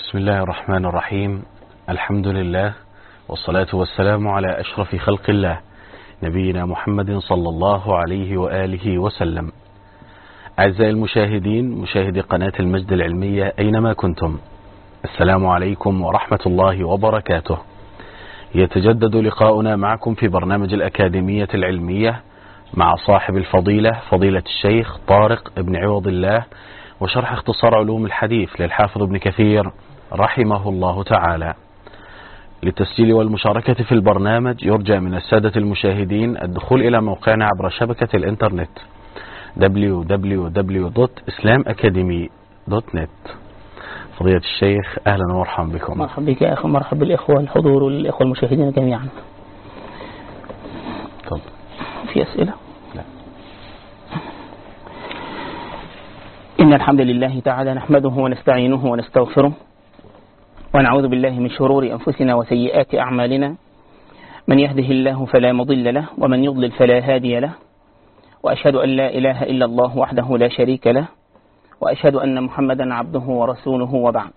بسم الله الرحمن الرحيم. الحمد لله والصلاة والسلام على أشرف خلق الله نبينا محمد صلى الله عليه وآله وسلم. أعزائي المشاهدين، مشاهدي قناة المجد العلمية أينما كنتم، السلام عليكم ورحمة الله وبركاته. يتجدد لقاؤنا معكم في برنامج الأكاديمية العلمية مع صاحب الفضيلة فضيلة الشيخ طارق بن عوض الله، وشرح اختصار علوم الحديث للحافظ ابن كثير رحمه الله تعالى. للتسجيل والمشاركة في البرنامج يرجى من السادة المشاهدين الدخول إلى موقعنا عبر شبكة الإنترنت www.islamacademy.net. فضيلة الشيخ أهلا ومرحبا بكم. مرحبا بك يا أخي، مرحبا بالإخوة الحضور والإخوة المشاهدين جميعا. طب في أسئلة؟ لا. إن الحمد لله تعالى نحمده ونستعينه ونستغفره ونعوذ بالله من شرور أنفسنا وسيئات أعمالنا، من يهده الله فلا مضل له ومن يضلل فلا هادي له، وأشهد أن لا إله إلا الله وحده لا شريك له، وأشهد أن محمدا عبده ورسوله، وبعد.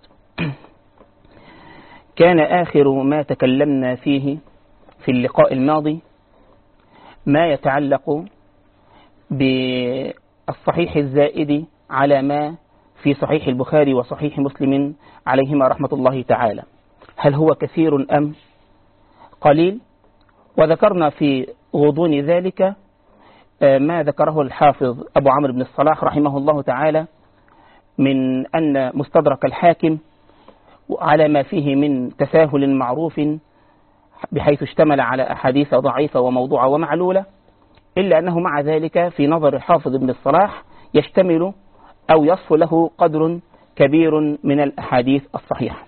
كان آخر ما تكلمنا فيه في اللقاء الماضي ما يتعلق بالصحيح الزائد على ما في صحيح البخاري وصحيح مسلم عليهما رحمة الله تعالى، هل هو كثير أم قليل؟ وذكرنا في غضون ذلك ما ذكره الحافظ أبو عمرو بن الصلاح رحمه الله تعالى من أن مستدرك الحاكم على ما فيه من تساهل معروف بحيث اشتمل على أحاديث ضعيفة وموضوعة ومعلولة، إلا أنه مع ذلك في نظر الحافظ ابن الصلاح يشتمل أو يصف له قدر كبير من الأحاديث الصحيحة.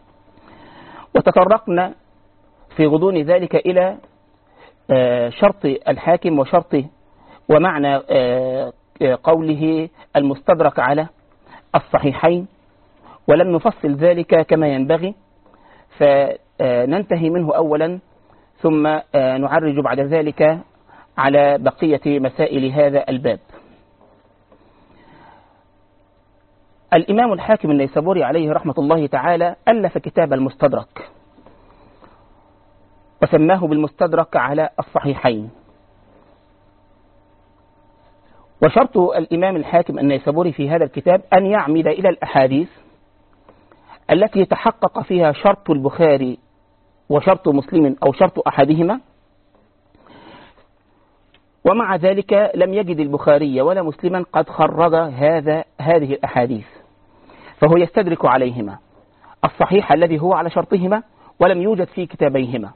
وتطرقنا في غضون ذلك إلى شرط الحاكم وشرط ومعنى قوله المستدرك على الصحيحين، ولم نفصل ذلك كما ينبغي، فننتهي منه أولا ثم نعرج بعد ذلك على بقية مسائل هذا الباب. الإمام الحاكم النيسابوري عليه رحمة الله تعالى ألف كتاب المستدرك وسماه بالمستدرك على الصحيحين. وشرط الإمام الحاكم النيسابوري في هذا الكتاب أن يعمد إلى الأحاديث التي تحقق فيها شرط البخاري وشرط مسلم أو شرط أحدهما، ومع ذلك لم يجد البخاري ولا مسلما قد خرج هذه الأحاديث، فهو يستدرك عليهما الصحيح الذي هو على شرطهما ولم يوجد في كتابيهما،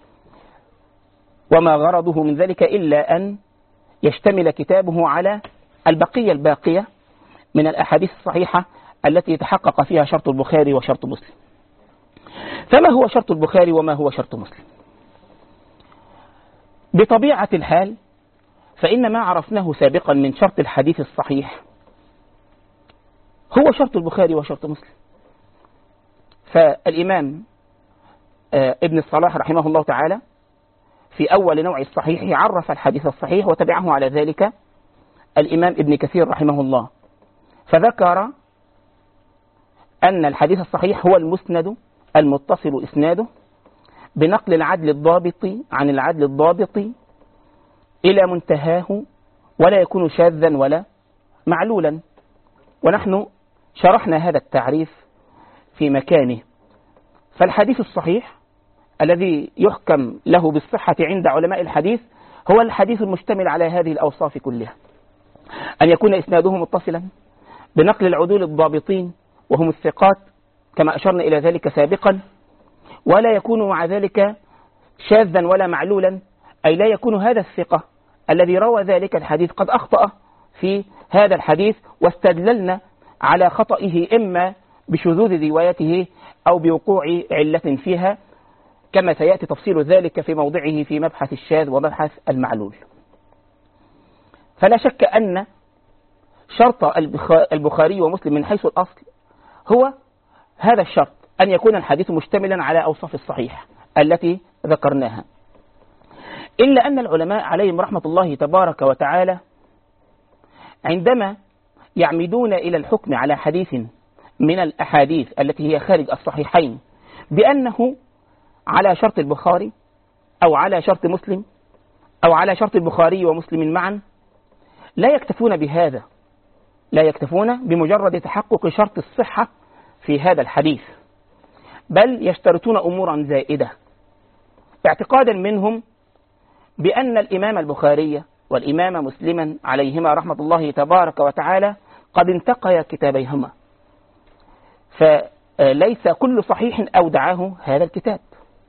وما غرضه من ذلك إلا أن يشتمل كتابه على الباقية من الأحاديث الصحيحة التي يتحقق فيها شرط البخاري وشرط مسلم. فما هو شرط البخاري وما هو شرط مسلم؟ بطبيعة الحال فإن ما عرفناه سابقا من شرط الحديث الصحيح هو شرط البخاري وشرط مسلم. فالإمام ابن الصلاح رحمه الله تعالى في أول نوع الصحيح عرف الحديث الصحيح، وتبعه على ذلك الإمام ابن كثير رحمه الله، فذكر أن الحديث الصحيح هو المسند المتصل إسناده بنقل العدل الضابط عن العدل الضابط إلى منتهاه، ولا يكون شاذا ولا معلولا. ونحن شرحنا هذا التعريف في مكانه. فالحديث الصحيح الذي يحكم له بالصحة عند علماء الحديث هو الحديث المشتمل على هذه الأوصاف كلها: أن يكون إسناده متصلا بنقل العدول الضابطين وهم الثقات كما أشرنا إلى ذلك سابقا، ولا يكون مع ذلك شاذا ولا معلولا، أي لا يكون هذا الثقة الذي روى ذلك الحديث قد أخطأ في هذا الحديث واستدللنا على خطئه إما بشذوذ روايته أو بوقوع علة فيها، كما سيأتي تفصيل ذلك في موضعه في مبحث الشاذ ومبحث المعلول. فلا شك أن شرط البخاري ومسلم من حيث الأصل هو هذا الشرط، أن يكون الحديث مشتملا على أوصاف الصحيح التي ذكرناها. إلا أن العلماء عليهم رحمة الله تبارك وتعالى عندما يعمدون إلى الحكم على حديث من الأحاديث التي هي خارج الصحيحين بأنه على شرط البخاري أو على شرط مسلم أو على شرط البخاري ومسلم معا، لا يكتفون بهذا، لا يكتفون بمجرد تحقق شرط الصحة في هذا الحديث، بل يشترطون أمورا زائدة، اعتقادا منهم بأن الإمام البخاري والإمام مسلما عليهما رحمة الله تبارك وتعالى قد انتقيا كتابيهما، فليس كل صحيح أودعه هذا الكتاب،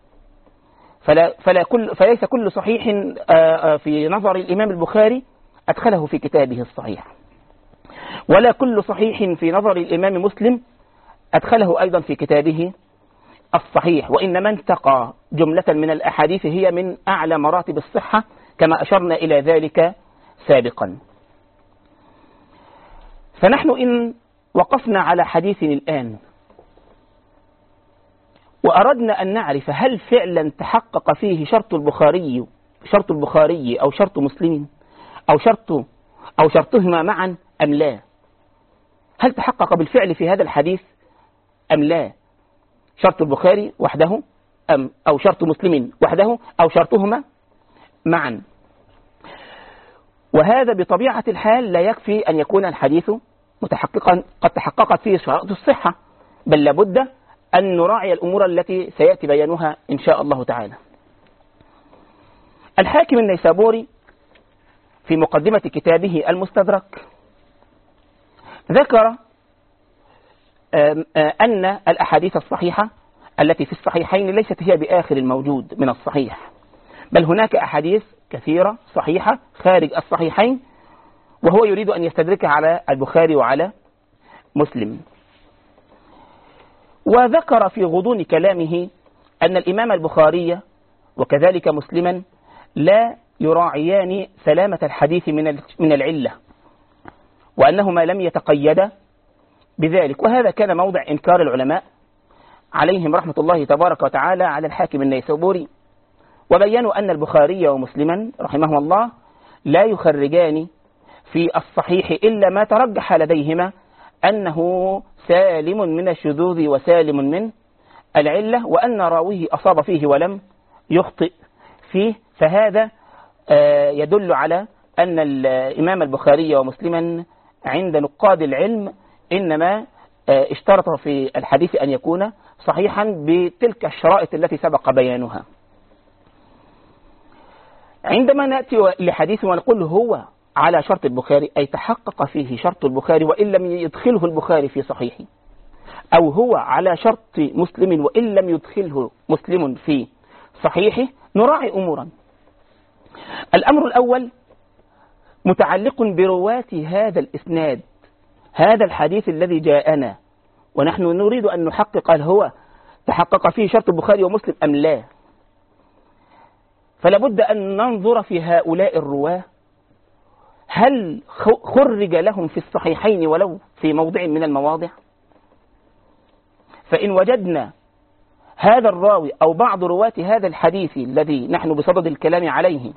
فليس كل صحيح في نظر الإمام البخاري أدخله في كتابه الصحيح، ولا كل صحيح في نظر الإمام مسلم أدخله أيضا في كتابه الصحيح، وإنما انتقى جملة من الأحاديث هي من أعلى مراتب الصحة كما أشرنا إلى ذلك سابقا. فنحن إن وقفنا على حديث الآن وأردنا أن نعرف هل فعلا تحقق فيه شرط البخاري أو شرط مسلم أو شرطهما معا أم لا، هل تحقق بالفعل في هذا الحديث أم لا شرط البخاري وحده أو شرط مسلم وحده أو شرطهما معا. وهذا بطبيعة الحال لا يكفي أن يكون الحديث متحققا قد تحققت فيه شرط الصحة، بل لابد أن نراعي الأمور التي سيأتي بيانها إن شاء الله تعالى. الحاكم النيسابوري في مقدمة كتابه المستدرك ذكر أن الأحاديث الصحيحة التي في الصحيحين ليست هي بآخر الموجود من الصحيح، بل هناك أحاديث كثيرة صحيحة خارج الصحيحين، وهو يريد أن يستدركها على البخاري وعلى مسلم. وذكر في غضون كلامه أن الإمام البخاري وكذلك مسلما لا يراعيان سلامة الحديث من العلة، وأنهما لم يتقيدا بذلك، وهذا كان موضع إنكار العلماء عليهم رحمة الله تبارك وتعالى على الحاكم النيسابوري، وبينوا أن البخاري ومسلما رحمه الله لا يخرجان في الصحيح إلا ما ترجح لديهما أنه سالم من الشذوذ وسالم من العلة، وأن راويه أصاب فيه ولم يخطئ فيه. فهذا يدل على أن الإمام البخاري ومسلما عند نقاد العلم إنما اشترط في الحديث أن يكون صحيحا بتلك الشرائط التي سبق بيانها. عندما نأتي لحديث ونقول هو على شرط البخاري، أي تحقق فيه شرط البخاري وإن لم يدخله البخاري في صحيحه، أو هو على شرط مسلم وإن لم يدخله مسلم في صحيحه، نراعي أمورا. الأمر الأول متعلق برواة هذا الإسناد، هذا الحديث الذي جاءنا ونحن نريد أن نحقق هل هو تحقق فيه شرط البخاري ومسلم أم لا. فلا بد أن ننظر في هؤلاء الرواة هل خرج لهم في الصحيحين ولو في موضع من المواضع. فإن وجدنا هذا الراوي أو بعض رواة هذا الحديث الذي نحن بصدد الكلام عليه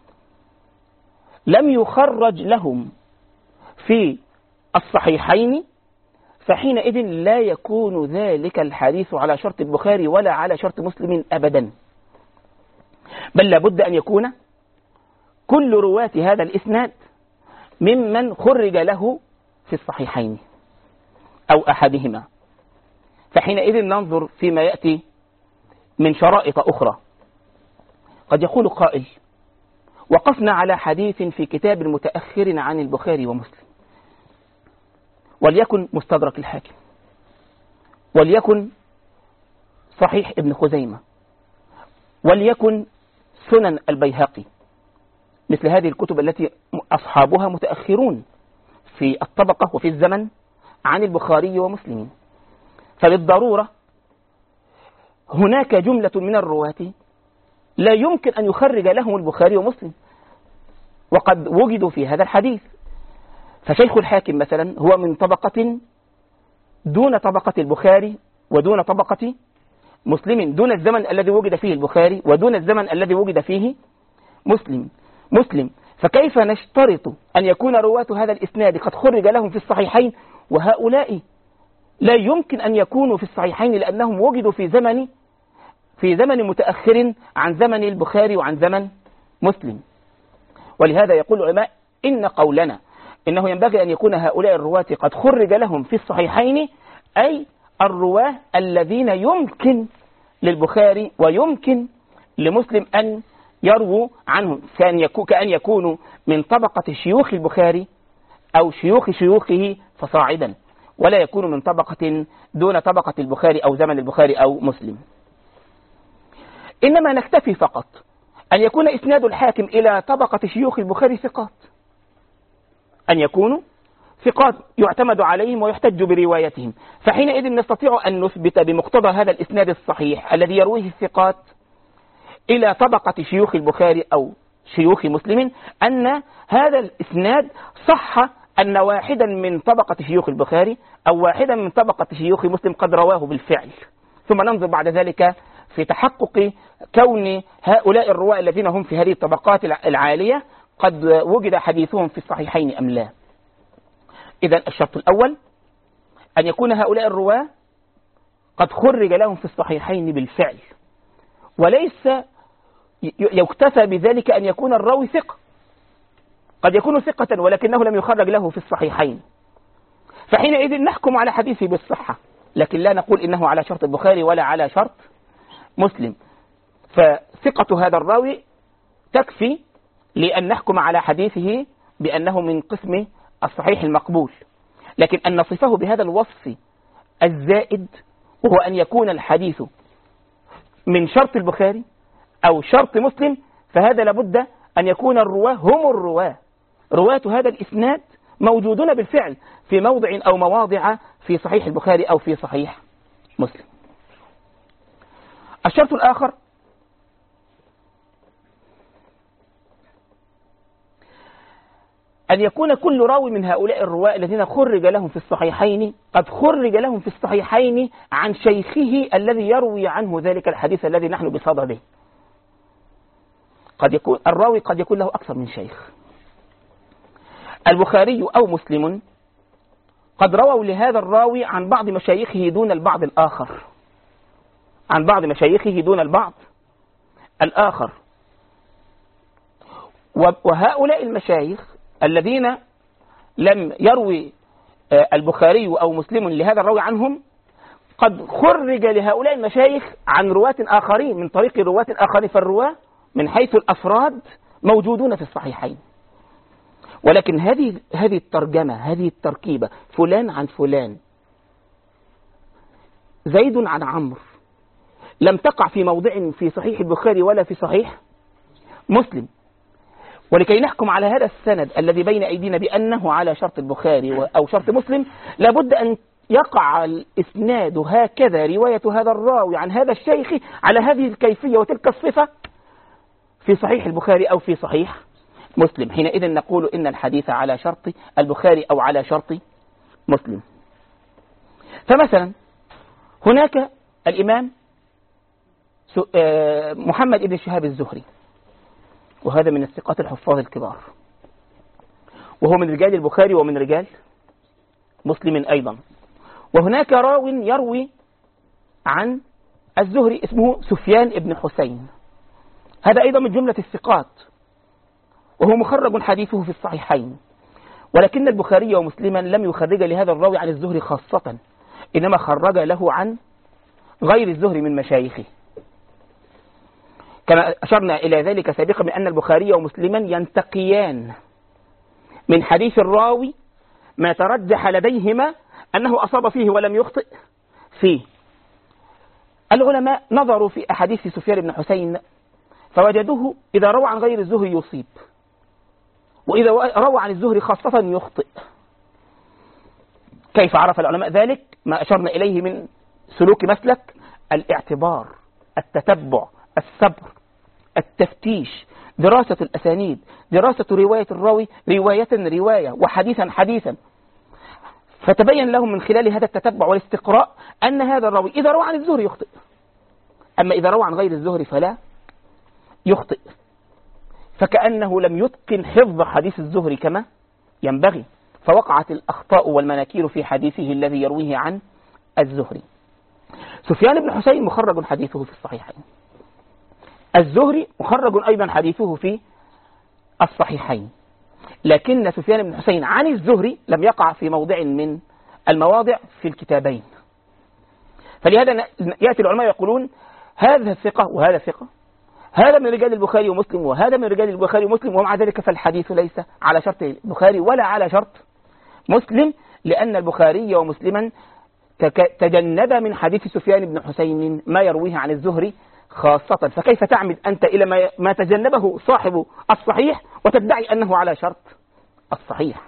لم يخرج لهم في الصحيحين، فحينئذ لا يكون ذلك الحديث على شرط البخاري ولا على شرط مسلم أبدا، بل لابد أن يكون كل رواة هذا الإسناد ممن خرج له في الصحيحين أو أحدهما. فحينئذ ننظر فيما يأتي من شرائط أخرى. قد يقول قائل: وقفنا على حديث في كتاب متأخر عن البخاري ومسلم، وليكن مستدرك الحاكم، وليكن صحيح ابن خزيمة، وليكن سنن البيهقي، مثل هذه الكتب التي أصحابها متأخرون في الطبقة وفي الزمن عن البخاري ومسلم. فبالضرورة هناك جملة من الرواة لا يمكن أن يخرج لهم البخاري ومسلم وقد وجدوا في هذا الحديث. فشيخ الحاكم مثلا هو من طبقة دون طبقة البخاري ودون طبقة مسلم، دون الزمن الذي وجد فيه البخاري ودون الزمن الذي وجد فيه مسلم. فكيف نشترط أن يكون رواة هذا الإسناد قد خرج لهم في الصحيحين وهؤلاء لا يمكن أن يكونوا في الصحيحين لأنهم وجدوا في زمن متأخر عن زمن البخاري وعن زمن مسلم. ولهذا يقول العلماء إن قولنا إنه ينبغي أن يكون هؤلاء الرواة قد خرج لهم في الصحيحين، أي الرواة الذين يمكن للبخاري ويمكن لمسلم أن يرووا عنهم، كأن يكونوا من طبقة شيوخ البخاري أو شيوخ شيوخه فصاعدا، ولا يكونوا من طبقة دون طبقة البخاري أو زمن البخاري أو مسلم. إنما نكتفي فقط أن يكون إسناد الحاكم إلى طبقة شيوخ البخاري ثقات، أن يكونوا ثقات يعتمد عليهم ويحتج بروايتهم، فحينئذ نستطيع أن نثبت بمقتضى هذا الإسناد الصحيح الذي يرويه الثقات إلى طبقة شيوخ البخاري أو شيوخ مسلم أن هذا الإسناد صح أن واحدا من طبقة شيوخ البخاري أو واحدا من طبقة شيوخ مسلم قد رواه بالفعل، ثم ننظر بعد ذلك في تحقق كون هؤلاء الرواة الذين هم في هذه الطبقات العالية قد وجد حديثهم في الصحيحين أم لا. إذن الشرط الأول أن يكون هؤلاء الرواة قد خرج لهم في الصحيحين بالفعل، وليس يكتفى بذلك أن يكون الراوي ثقة، قد يكون ثقة ولكنه لم يخرج له في الصحيحين، فحينئذ نحكم على حديثه بالصحة، لكن لا نقول إنه على شرط البخاري ولا على شرط مسلم، فثقة هذا الراوي تكفي لأن نحكم على حديثه بأنه من قسم الصحيح المقبول. لكن أن نصفه بهذا الوصف الزائد وهو أن يكون الحديث من شرط البخاري أو شرط مسلم، فهذا لابد أن يكون الرواة هم الرواة، رواة هذا الإسناد موجودون بالفعل في موضع أو مواضع في صحيح البخاري أو في صحيح مسلم. الشرط الآخر أن يكون كل راوي من هؤلاء الرواة الذين خرج لهم في الصحيحين قد خرج لهم في الصحيحين عن شيخه الذي يروي عنه ذلك الحديث الذي نحن بصدده. قد يكون الراوي قد يكون له أكثر من شيخ. البخاري أو مسلم قد رووا لهذا الراوي عن بعض مشايخه دون البعض الآخر، عن بعض مشايخه دون البعض الآخر، وهؤلاء المشايخ الذين لم يروي البخاري أو مسلم لهذا الراوي عنهم قد خرج لهؤلاء المشايخ عن رواة آخرين من طريق رواة آخرين، فالرواة من حيث الأفراد موجودون في الصحيحين، ولكن هذه الترجمة، هذه التركيبة، فلان عن فلان، زيد عن عمرو، لم تقع في موضع في صحيح البخاري ولا في صحيح مسلم. ولكي نحكم على هذا السند الذي بين أيدينا بأنه على شرط البخاري أو شرط مسلم، لابد أن يقع الإسناد هكذا، رواية هذا الراوي عن هذا الشيخ على هذه الكيفية وتلك الصفة في صحيح البخاري أو في صحيح مسلم. حينئذ نقول إن الحديث على شرط البخاري أو على شرط مسلم. فمثلا هناك الإمام محمد بن شهاب الزهري، وهذا من الثقات الحفاظ الكبار، وهو من رجال البخاري ومن رجال مسلم أيضا. وهناك راو يروي عن الزهري اسمه سفيان بن حسين، هذا أيضا من جملة الثقات، وهو مخرج حديثه في الصحيحين، ولكن البخاري ومسلما لم يخرج لهذا الراوي عن الزهري خاصة، إنما خرج له عن غير الزهري من مشايخه، كما أشرنا إلى ذلك سابقا بأن البخاري ومسلما ينتقيان من حديث الراوي ما ترجح لديهما أنه أصاب فيه ولم يخطئ فيه. العلماء نظروا في أحاديث سفيان بن حسين فوجدوه إذا روى عن غير الزهري يصيب، وإذا روى عن الزهري خاصة يخطئ. كيف عرف العلماء ذلك؟ ما أشرنا إليه من سلوك مسلك الاعتبار، التتبع، الصبر، التفتيش، دراسة الأسانيد، دراسة رواية الراوي رواية وحديثا حديثا، فتبين لهم من خلال هذا التتبع والاستقراء أن هذا الراوي إذا روى عن الزهري يخطئ، أما إذا روى عن غير الزهري فلا يخطئ، فكأنه لم يتقن حفظ حديث الزهري كما ينبغي، فوقعت الأخطاء والمناكير في حديثه الذي يرويه عن الزهري. سفيان بن حسين مخرج حديثه في الصحيحين، الزهري مخرج أيضا حديثه في الصحيحين، لكن سفيان بن حسين عن الزهري لم يقع في موضع من المواضع في الكتابين. فلهذا يأتي العلماء يقولون هذا ثقة وهذا ثقة، هذا من رجال البخاري ومسلم وهذا من رجال البخاري ومسلم، ومع ذلك فالحديث ليس على شرط البخاري ولا على شرط مسلم، لأن البخاري ومسلما تجنب من حديث سفيان بن حسين ما يرويه عن الزهري خاصة، فكيف تعمد أنت إلى ما تجنبه صاحب الصحيح وتدعي أنه على شرط الصحيح؟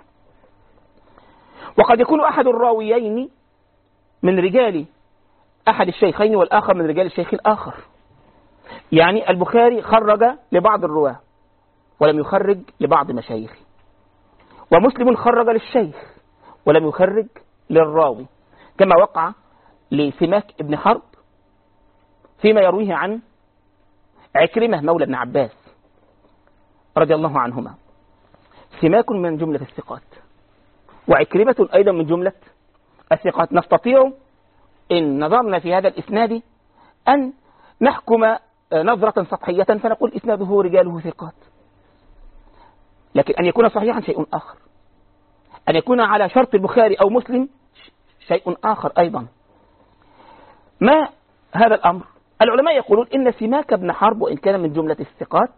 وقد يكون أحد الراويين من رجال أحد الشيخين والآخر من رجال الشيخ الآخر، يعني البخاري خرج لبعض الرواة ولم يخرج لبعض مشايخه، ومسلم خرج للشيخ ولم يخرج للراوي، كما وقع لسماك ابن حرب فيما يرويه عن عكرمة مولى ابن عباس رضي الله عنهما. سماك من جملة الثقات وعكرمة أيضا من جملة الثقات. نستطيع إن نظرنا في هذا الإسناد أن نحكم نظرة سطحية فنقول إسناده رجاله ثقات، لكن أن يكون صحيحا شيء آخر، أن يكون على شرط البخاري أو مسلم شيء آخر أيضا. ما هذا الأمر؟ العلماء يقولون إن سماك بن حرب وإن كان من جملة الثقات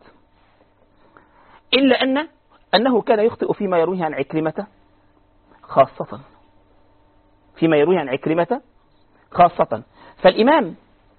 إلا أنه كان يخطئ فيما يرويه عن عكرمة خاصة، فيما يرويه عن عكرمة خاصة. فالإمام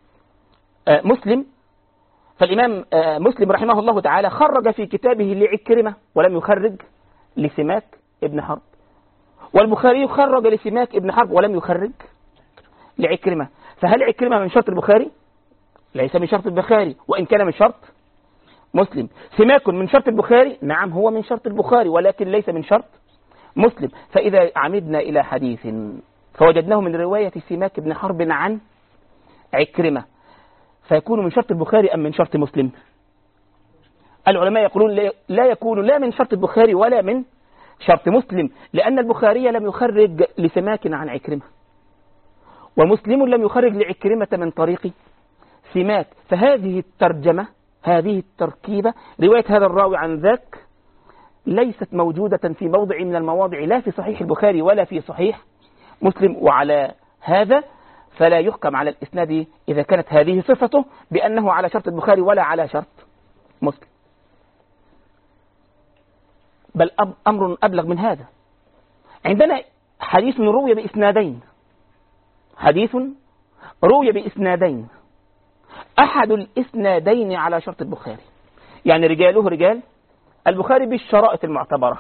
مسلم رحمه الله تعالى خرج في كتابه لعكرمة ولم يخرج لسماك ابن حرب، والبخاري خرج لسماك ابن حرب ولم يخرج لعكرمة. فهل عكرمة من شرط البخاري؟ ليس من شرط البخاري وإن كان من شرط مسلم. سماك من شرط البخاري؟ نعم هو من شرط البخاري ولكن ليس من شرط مسلم. فإذا عمدنا إلى حديث فوجدناه من رواية سماك بن حرب عن عكرمة فيكون من شرط البخاري أم من شرط مسلم؟ العلماء يقولون لا يكون لا من شرط البخاري ولا من شرط مسلم، لأن البخاري لم يخرج لسماك عن عكرمة ومسلم لم يخرج لعكرمة من طريق سماك. فهذه الترجمة، هذه التركيبة، رواية هذا الراوي عن ذاك ليست موجودة في موضع من المواضع لا في صحيح البخاري ولا في صحيح مسلم، وعلى هذا فلا يحكم على الإسناد إذا كانت هذه صفته بأنه على شرط البخاري ولا على شرط مسلم. بل أمر أبلغ من هذا، عندنا حديث روي بإسنادين، حديث روي بإسنادين، أحد الإسنادين على شرط البخاري، يعني رجاله رجال البخاري بالشرائط المعتبرة،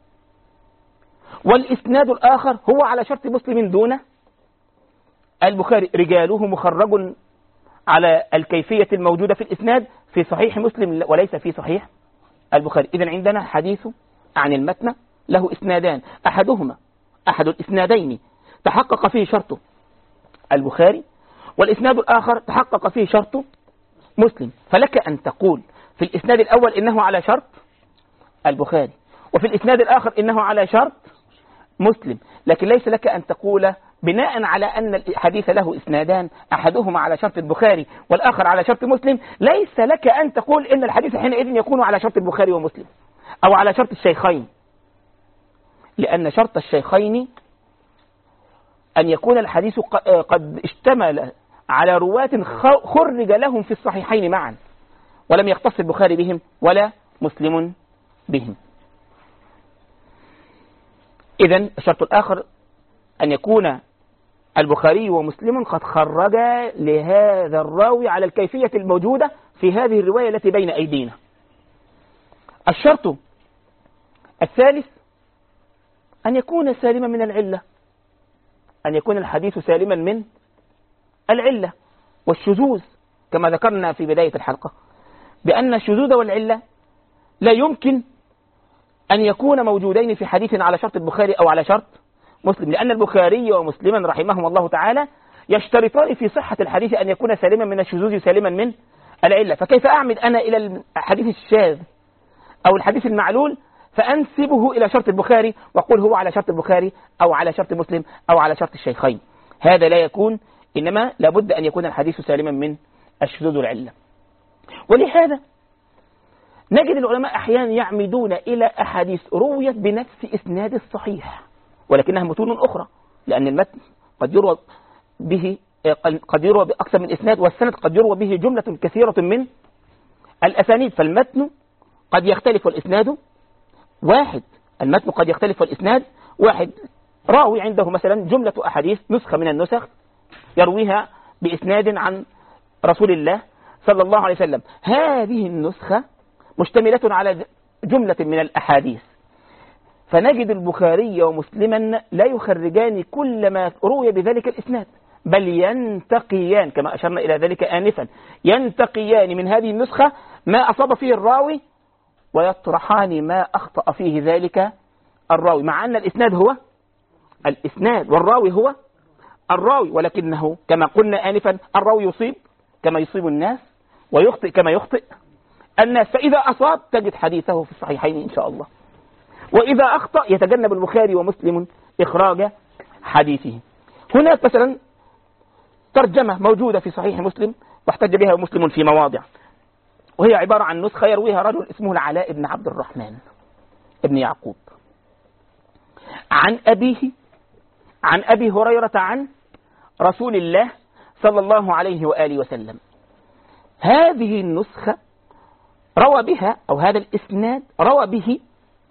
والإسناد الآخر هو على شرط مسلم دون البخاري، رجاله مخرج على الكيفية الموجودة في الإسناد في صحيح مسلم وليس في صحيح البخاري. إذن عندنا حديث عن المتن له إسنادان، أحد الإسنادين تحقق فيه شرط البخاري والإسناد الآخر تحقق فيه شرط مسلم، فلك أن تقول في الإسناد الأول إنه على شرط البخاري وفي الإسناد الآخر إنه على شرط مسلم، لكن ليس لك أن تقول بناء على أن الحديث له إسنادان أحدهما على شرط البخاري والآخر على شرط مسلم، ليس لك أن تقول إن الحديث حينئذ يكون على شرط البخاري ومسلم أو على شرط الشيخين، لأن شرط الشيخين أن يكون الحديث قد اشتمل على رواة خرج لهم في الصحيحين معا ولم يختص البخاري بهم ولا مسلم بهم. إذن الشرط الآخر أن يكون البخاري ومسلم قد خرج لهذا الراوي على الكيفية الموجودة في هذه الرواية التي بين أيدينا. الشرط الثالث أن يكون سالما من العلة، أن يكون الحديث سالما من العلة والشذوذ، كما ذكرنا في بداية الحلقة بأن الشذوذ والعلة لا يمكن أن يكون موجودين في حديث على شرط البخاري أو على شرط مسلم، لأن البخاري ومسلما رحمهم الله تعالى يشترطان في صحة الحديث أن يكون سالما من الشذوذ سالما من العلة، فكيف أعمد أنا إلى الحديث الشاذ أو الحديث المعلول فأنسبه إلى شرط البخاري وأقول هو على شرط البخاري أو على شرط مسلم أو على شرط الشيخين؟ هذا لا يكون، إنما لابد أن يكون الحديث سالما من الشذوذ والعلة. ولهذا نجد العلماء أحيانا يعمدون إلى أحاديث رويت بنفس إسناد الصحيح ولكنها متون أخرى، لأن المتن قد يروى بأكثر من إسناد، والسند قد يروى به جملة كثيرة من الأسانيد، فالمتن قد يختلف والإسناد واحد. المتن قد يختلف والإسناد واحد. راوي عنده مثلا جملة أحاديث، نسخة من النسخ يرويها بإسناد عن رسول الله صلى الله عليه وسلم، هذه النسخة مشتملة على جملة من الأحاديث، فنجد البخاري ومسلما لا يخرجان كل ما روي بذلك الإسناد، بل ينتقيان كما أشرنا إلى ذلك آنفا، ينتقيان من هذه النسخة ما أصاب فيه الراوي ويطرحان ما أخطأ فيه ذلك الراوي، مع أن الإسناد هو الإسناد والراوي هو الراوي، ولكنه كما قلنا آنفا الراوي يصيب كما يصيب الناس ويخطئ كما يخطئ الناس، فإذا أصاب تجد حديثه في الصحيحين إن شاء الله، وإذا أخطأ يتجنب البخاري ومسلم إخراج حديثه. هناك مثلا ترجمة موجودة في صحيح مسلم واحتج بها مسلم في مواضع، وهي عبارة عن نسخة يرويها رجل اسمه العلاء بن عبد الرحمن ابن يعقوب عن أبيه عن أبي هريرة عن رسول الله صلى الله عليه وآله وسلم. هذه النسخة روى بها، أو هذا الإسناد روى به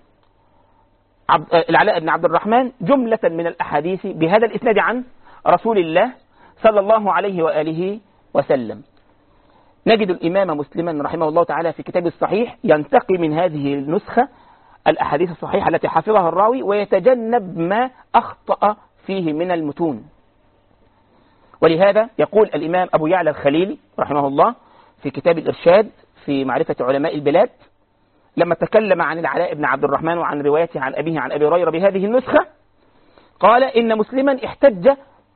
العلاء بن عبد الرحمن جملة من الأحاديث بهذا الإسناد عن رسول الله صلى الله عليه وآله وسلم. نجد الإمام مسلما رحمه الله تعالى في كتاب الصحيح ينتقي من هذه النسخة الأحاديث الصحيحة التي حفظها الراوي ويتجنب ما أخطأ فيه من المتون. ولهذا يقول الإمام أبو يعلى الخليلي رحمه الله في كتاب الإرشاد في معرفة علماء البلاد، لما تكلم عن العلاء بن عبد الرحمن وعن روايته عن أبيه عن أبي هريرة بهذه النسخة، قال إن مسلما احتج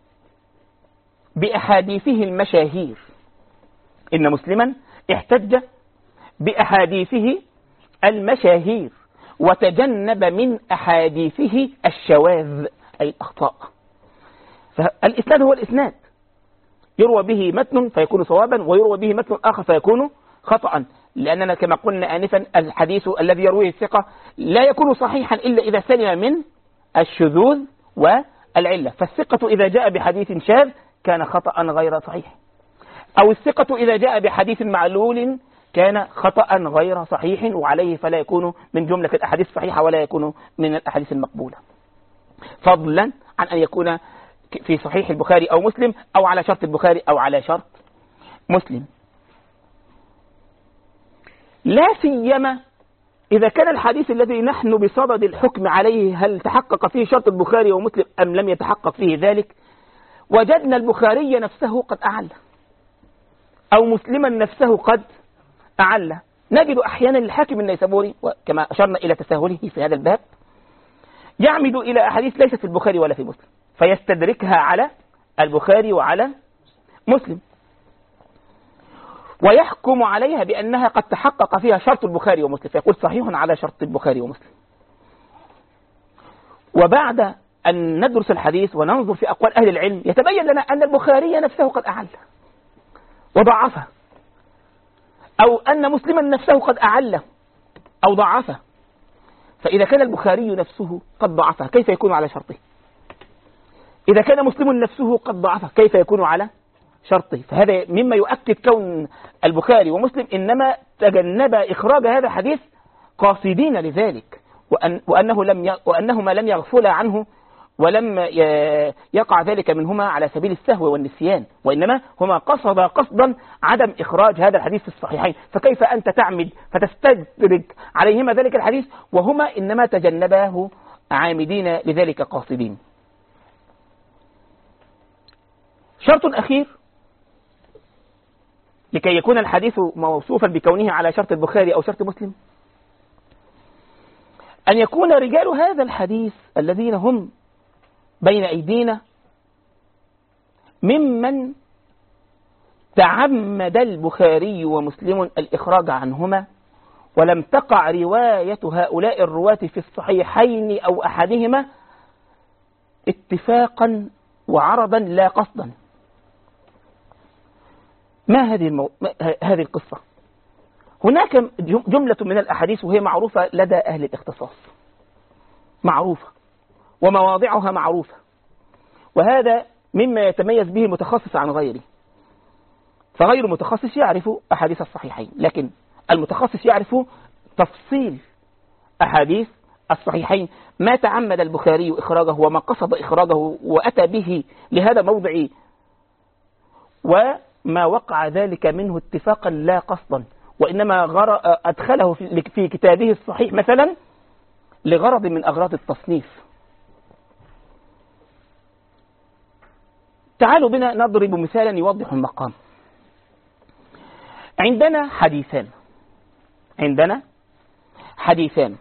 بأحاديثه المشاهير، إن مسلما احتج بأحاديثه المشاهير وتجنب من أحاديثه الشواذ أي الأخطاء. فالإسناد هو الإسناد، يروى به متن فيكون صوابا ويروى به متن آخر فيكون خطأ، لأننا كما قلنا آنفا الحديث الذي يرويه الثقة لا يكون صحيحا إلا إذا سلم من الشذوذ والعلة، فالثقة إذا جاء بحديث شاذ كان خطأ غير صحيح، أو الثقة إذا جاء بحديث معلول كان خطأ غير صحيح، وعليه فلا يكون من جملة الأحاديث الصحيحة ولا يكون من الأحاديث المقبولة، فضلا عن أن يكون في صحيح البخاري أو مسلم أو على شرط البخاري أو على شرط مسلم. لا سيما إذا كان الحديث الذي نحن بصدد الحكم عليه هل تحقق فيه شرط البخاري ومسلم أم لم يتحقق فيه ذلك، وجدنا البخاري نفسه قد أعلى أو مسلما نفسه قد أعلى، نجد أحيانا الحاكم النيسابوري كما أشرنا إلى تساهله في هذا الباب يعمد إلى أحاديث ليست في البخاري ولا في مسلم فيستدركها على البخاري وعلى مسلم ويحكم عليها بأنها قد تحقق فيها شرط البخاري ومسلم، فيقول صحيح على شرط البخاري ومسلم. وبعد أن ندرس الحديث وننظر في أقوال أهل العلم يتبين لنا أن البخاري نفسه قد أعلى وضعفه، أو أن مسلما نفسه قد أعلى أو ضعفه، فإذا كان البخاري نفسه قد ضعفه كيف يكون على شرطه؟ إذا كان مسلم نفسه قد ضعفه كيف يكون على شرطه؟ فهذا مما يؤكد كون البخاري ومسلم إنما تجنب إخراج هذا الحديث قاصدين لذلك، وأنهما لم يغفلا عنه ولم يقع ذلك منهما على سبيل السهو والنسيان، وإنما هما قصدا قصدا عدم إخراج هذا الحديث في الصحيحين، فكيف أنت تعمد فتستدرك عليهما ذلك الحديث وهما إنما تجنباه عامدين لذلك قاصدين. شرط أخير لكي يكون الحديث موصوفا بكونه على شرط البخاري أو شرط مسلم، أن يكون رجال هذا الحديث الذين هم بين أيدينا ممن تعمد البخاري ومسلم الإخراج عنهما ولم تقع رواية هؤلاء الرواة في الصحيحين أو أحدهما اتفاقا وعرضا لا قصدا. ما هذه القصة؟ هناك جملة من الأحاديث وهي معروفة لدى أهل الاختصاص، معروفة ومواضعها معروفة، وهذا مما يتميز به المتخصص عن غيره. فغير المتخصص يعرف أحاديث الصحيحين، لكن المتخصص يعرف تفصيل أحاديث الصحيحين، ما تعمد البخاري إخراجه وما قصد إخراجه وأتى به لهذا موضع، وما وقع ذلك منه اتفاقا لا قصدا، وإنما أدخله في كتابه الصحيح مثلا لغرض من أغراض التصنيف. تعالوا بنا نضرب مثالا يوضح المقام. عندنا حديثان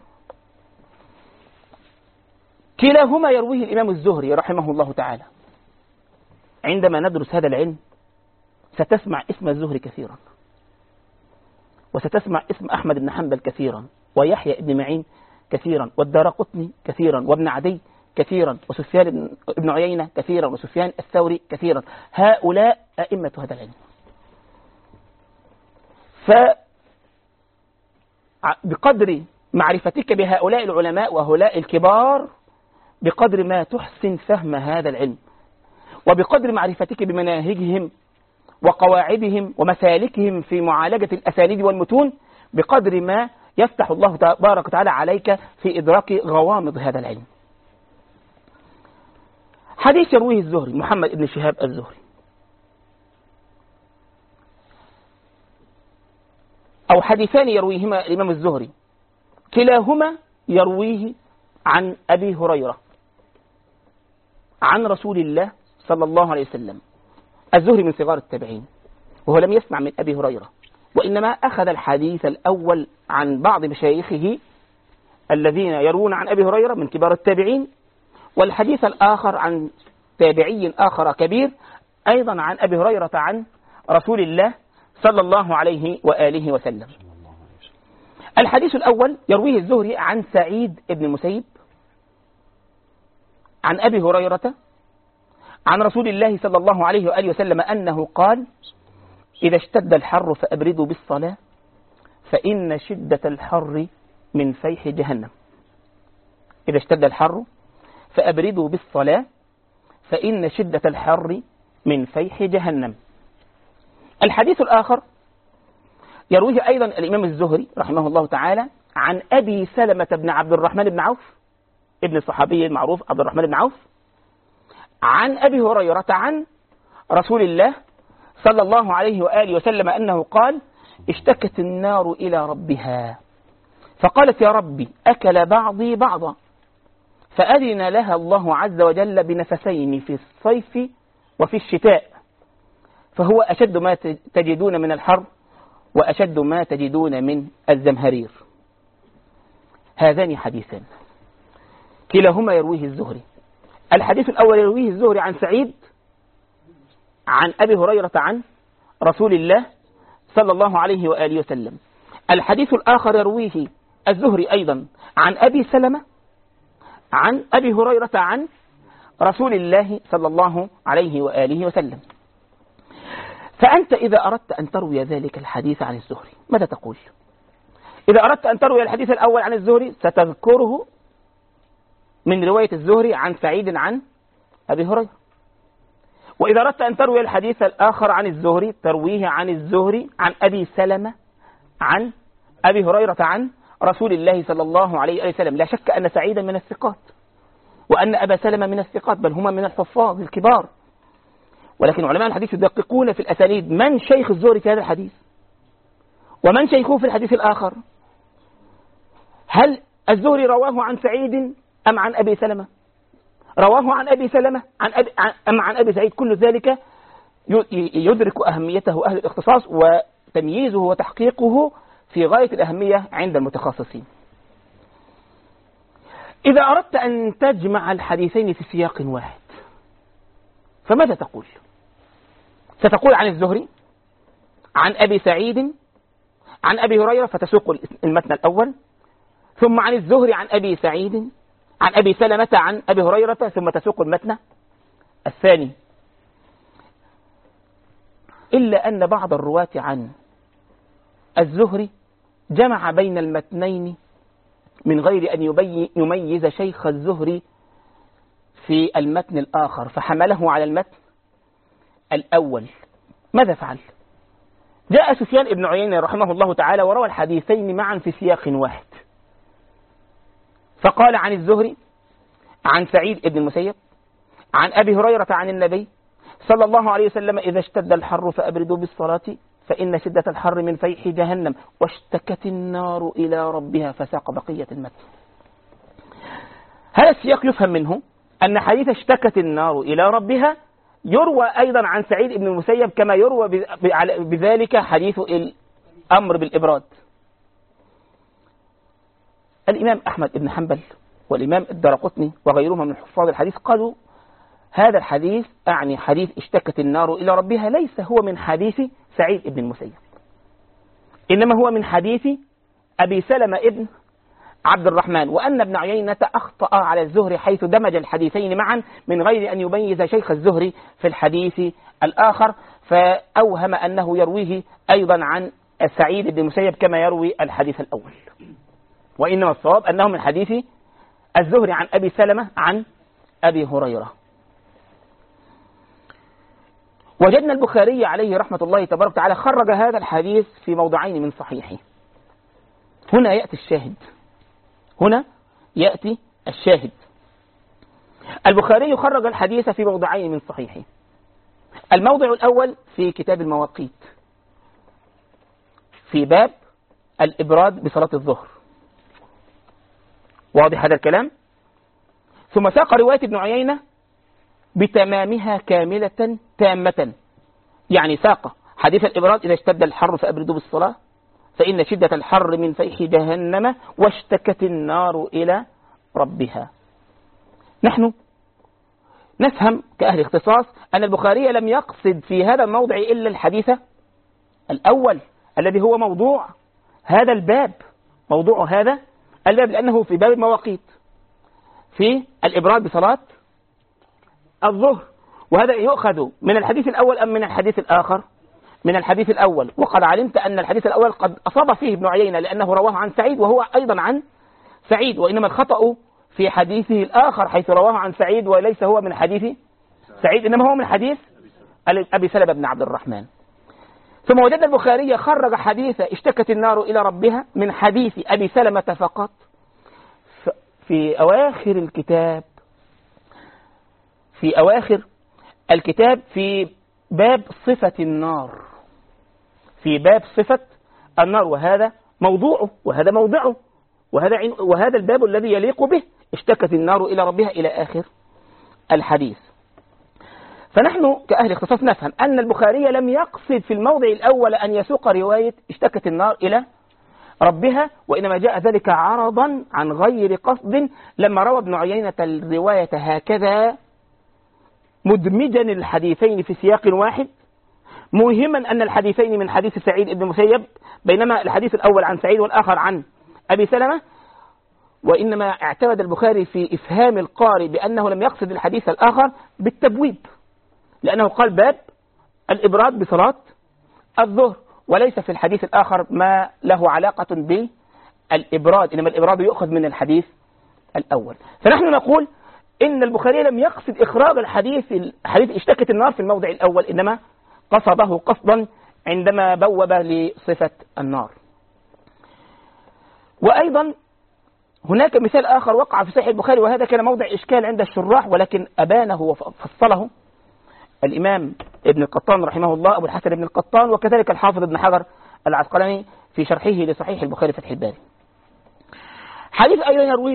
كلاهما يرويه الإمام الزهري رحمه الله تعالى. عندما ندرس هذا العلم ستسمع اسم الزهري كثيرا، وستسمع اسم أحمد بن حنبل كثيرا، ويحيى بن معين كثيرا، والدارقطني كثيرا، وابن عدي كثيرا، وسفيان بن عيينة كثيرا، وسفيان الثوري كثيرا. هؤلاء أئمة هذا العلم. فبقدر معرفتك بهؤلاء العلماء وهؤلاء الكبار بقدر ما تحسن فهم هذا العلم، وبقدر معرفتك بمناهجهم وقواعدهم ومسالكهم في معالجة الأسانيد والمتون بقدر ما يفتح الله تبارك وتعالى عليك في إدراك غوامض هذا العلم. حديث يرويه الزهري، محمد بن شهاب الزهري، أو حديثان يرويهما الإمام الزهري، كلاهما يرويه عن أبي هريرة عن رسول الله صلى الله عليه وسلم. الزهري من صغار التابعين، وهو لم يسمع من أبي هريرة، وإنما أخذ الحديث الأول عن بعض مشايخه الذين يروون عن أبي هريرة من كبار التابعين، والحديث الآخر عن تابعي آخر كبير أيضا عن أبي هريرة عن رسول الله صلى الله عليه وآله وسلم. الحديث الأول يرويه الزهري عن سعيد بن المسيب عن أبي هريرة عن رسول الله صلى الله عليه وآله وسلم أنه قال: إذا اشتد الحر فأبردوا بالصلاة فإن شدة الحر من فيح جهنم. إذا اشتد الحر فأبردوا بالصلاة فإن شدة الحر من فيح جهنم. الحديث الآخر يرويه أيضا الإمام الزهري رحمه الله تعالى عن أبي سلمة بن عبد الرحمن بن عوف، ابن الصحابي المعروف عبد الرحمن بن عوف، عن أبي هريرة عن رسول الله صلى الله عليه وآله وسلم أنه قال: اشتكت النار إلى ربها فقالت: يا ربي أكل بعضي بعضا، فأذن لها الله عز وجل بنفسين في الصيف وفي الشتاء، فهو أشد ما تجدون من الحر وأشد ما تجدون من الزمهرير. هذان حديثان كلاهما يرويه الزهري. الحديث الأول يرويه الزهري عن سعيد عن أبي هريرة عن رسول الله صلى الله عليه وآله وسلم. الحديث الآخر يرويه الزهري أيضا عن أبي سلمة عن أبي هريرة عن رسول الله صلى الله عليه وآله وسلم. فأنت إذا أردت أن تروي ذلك الحديث عن الزهري ماذا تقول؟ إذا أردت أن تروي الحديث الأول عن الزهري ستذكره من رواية الزهري عن سعيد عن أبي هريرة، وإذا أردت أن تروي الحديث الآخر عن الزهري ترويه عن الزهري عن أبي سلمة عن أبي هريرة عن رسول الله صلى الله عليه وسلم. لا شك أن سعيدا من الثقات، وأن أبا سلمة من الثقات، بل هما من الحفاظ الكبار، ولكن علماء الحديث يدققون في الأسانيد من شيخ الزهري في هذا الحديث ومن شيخه في الحديث الآخر. هل الزهري رواه عن سعيد أم عن أبي سلمة؟ رواه عن أبي سلمة أم عن أبي سعيد؟ كل ذلك يدرك أهميته أهل الاختصاص، وتمييزه وتحقيقه في غاية الأهمية عند المتخصصين. إذا أردت أن تجمع الحديثين في سياق واحد فماذا تقول؟ ستقول عن الزهري عن أبي سعيد عن أبي هريرة فتسوق المتن الأول، ثم عن الزهري عن أبي سعيد عن أبي سلمة عن أبي هريرة ثم تسوق المتن الثاني، إلا أن بعض الرواة عن الزهري جمع بين المتنين من غير أن يميز شيخ الزهري في المتن الآخر، فحمله على المتن الأول. ماذا فعل؟ جاء سفيان بن عيينة رحمه الله تعالى وروى الحديثين معا في سياق واحد، فقال عن الزهري عن سعيد بن المسيب عن أبي هريرة عن النبي صلى الله عليه وسلم: إذا اشتد الحر فأبردوا بالصلاة فإن شدة الحر من فيح جهنم واشتكت النار إلى ربها، فساق بقية المتن. هذا السياق يفهم منه أن حديث اشتكت النار إلى ربها يروى أيضا عن سعيد بن المسيب كما يروى بذلك حديث الأمر بالإبراد. الإمام أحمد بن حنبل والإمام الدارقطني وغيرهما من حفاظ الحديث قالوا هذا الحديث، أعني حديث اشتكت النار إلى ربها، ليس هو من حديث سعيد بن المسيب، إنما هو من حديث أبي سلمة ابن عبد الرحمن، وأن ابن عيينة أخطأ على الزهري حيث دمج الحديثين معا من غير أن يميز شيخ الزهري في الحديث الآخر، فأوهم أنه يرويه أيضا عن سعيد بن المسيب كما يروي الحديث الأول، وإنما الصواب أنه من حديث الزهري عن أبي سلمة عن أبي هريرة. وجدنا البخاري عليه رحمة الله تبارك وتعالى خرج هذا الحديث في موضعين من صحيحه. هنا يأتي الشاهد. البخاري خرج الحديث في موضعين من صحيحه. الموضع الأول في كتاب المواقيت في باب الإبراد بصلاة الظهر، واضح هذا الكلام؟ ثم ساق رواية ابن عيينة بتمامها كاملة تامة، يعني ساق حديث الإبراد: إذا اشتد الحر فأبردوا بالصلاة فإن شدة الحر من فيح جهنم واشتكت النار إلى ربها. نحن نفهم كأهل اختصاص أن البخاري لم يقصد في هذا الموضع إلا الحديث الأول الذي هو موضوع هذا الباب، لأنه في باب المواقيت في الإبراد بصلاة الظهر، وهذا يؤخذ من الحديث الأول أم من الحديث الآخر؟ من الحديث الأول. وقد علمت أن الحديث الأول قد أصاب فيه ابن عيينة لأنه رواه عن سعيد وهو أيضا عن سعيد، وإنما الخطأ في حديثه الآخر حيث رواه عن سعيد وليس هو من حديث سعيد، إنما هو من حديث أبي سلمة بن عبد الرحمن. ثم وجد البخاري خرج حديث اشتكت النار إلى ربها من حديث أبي سلمة فقط في أواخر الكتاب في باب صفة النار، وهذا موضوعه وهذا موضعه وهذا الباب الذي يليق به، اشتكت النار إلى ربها إلى آخر الحديث. فنحن كأهل اختصاص نفهم أن البخاري لم يقصد في الموضع الأول أن يسوق رواية اشتكت النار إلى ربها، وإنما جاء ذلك عرضا عن غير قصد لما روى ابن عيينة الرواية هكذا مدمجا الحديثين في سياق واحد، موهما أن الحديثين من حديث سعيد بن المسيب، بينما الحديث الأول عن سعيد والآخر عن أبي سلمة. وإنما اعتمد البخاري في إفهام القارئ بأنه لم يقصد الحديث الآخر بالتبويب، لأنه قال باب الإبراد بصلاة الظهر، وليس في الحديث الآخر ما له علاقة بالإبراد، إنما الإبراد يؤخذ من الحديث الأول. فنحن نقول إن البخاري لم يقصد إخراج الحديث اشتكت النار في الموضع الأول، إنما قصده قصدا عندما بوب لصفة النار. وأيضا هناك مثال آخر وقع في صحيح البخاري، وهذا كان موضع إشكال عند الشراح ولكن أبانه وفصله الإمام ابن القطان رحمه الله، أبو الحسن ابن القطان، وكذلك الحافظ ابن حجر العسقلاني في شرحه لصحيح البخاري فتح الباري. حديث أيضا يرويه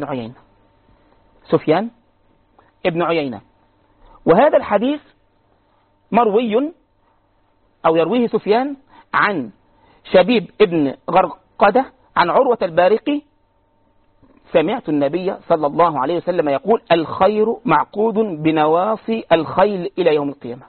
سفيان ابن عيينة، وهذا الحديث مروي أو يرويه سفيان عن شبيب ابن غرقدة عن عروة البارقي: سمعت النبي صلى الله عليه وسلم يقول: الخير معقود بنواصي الخيل إلى يوم القيامة.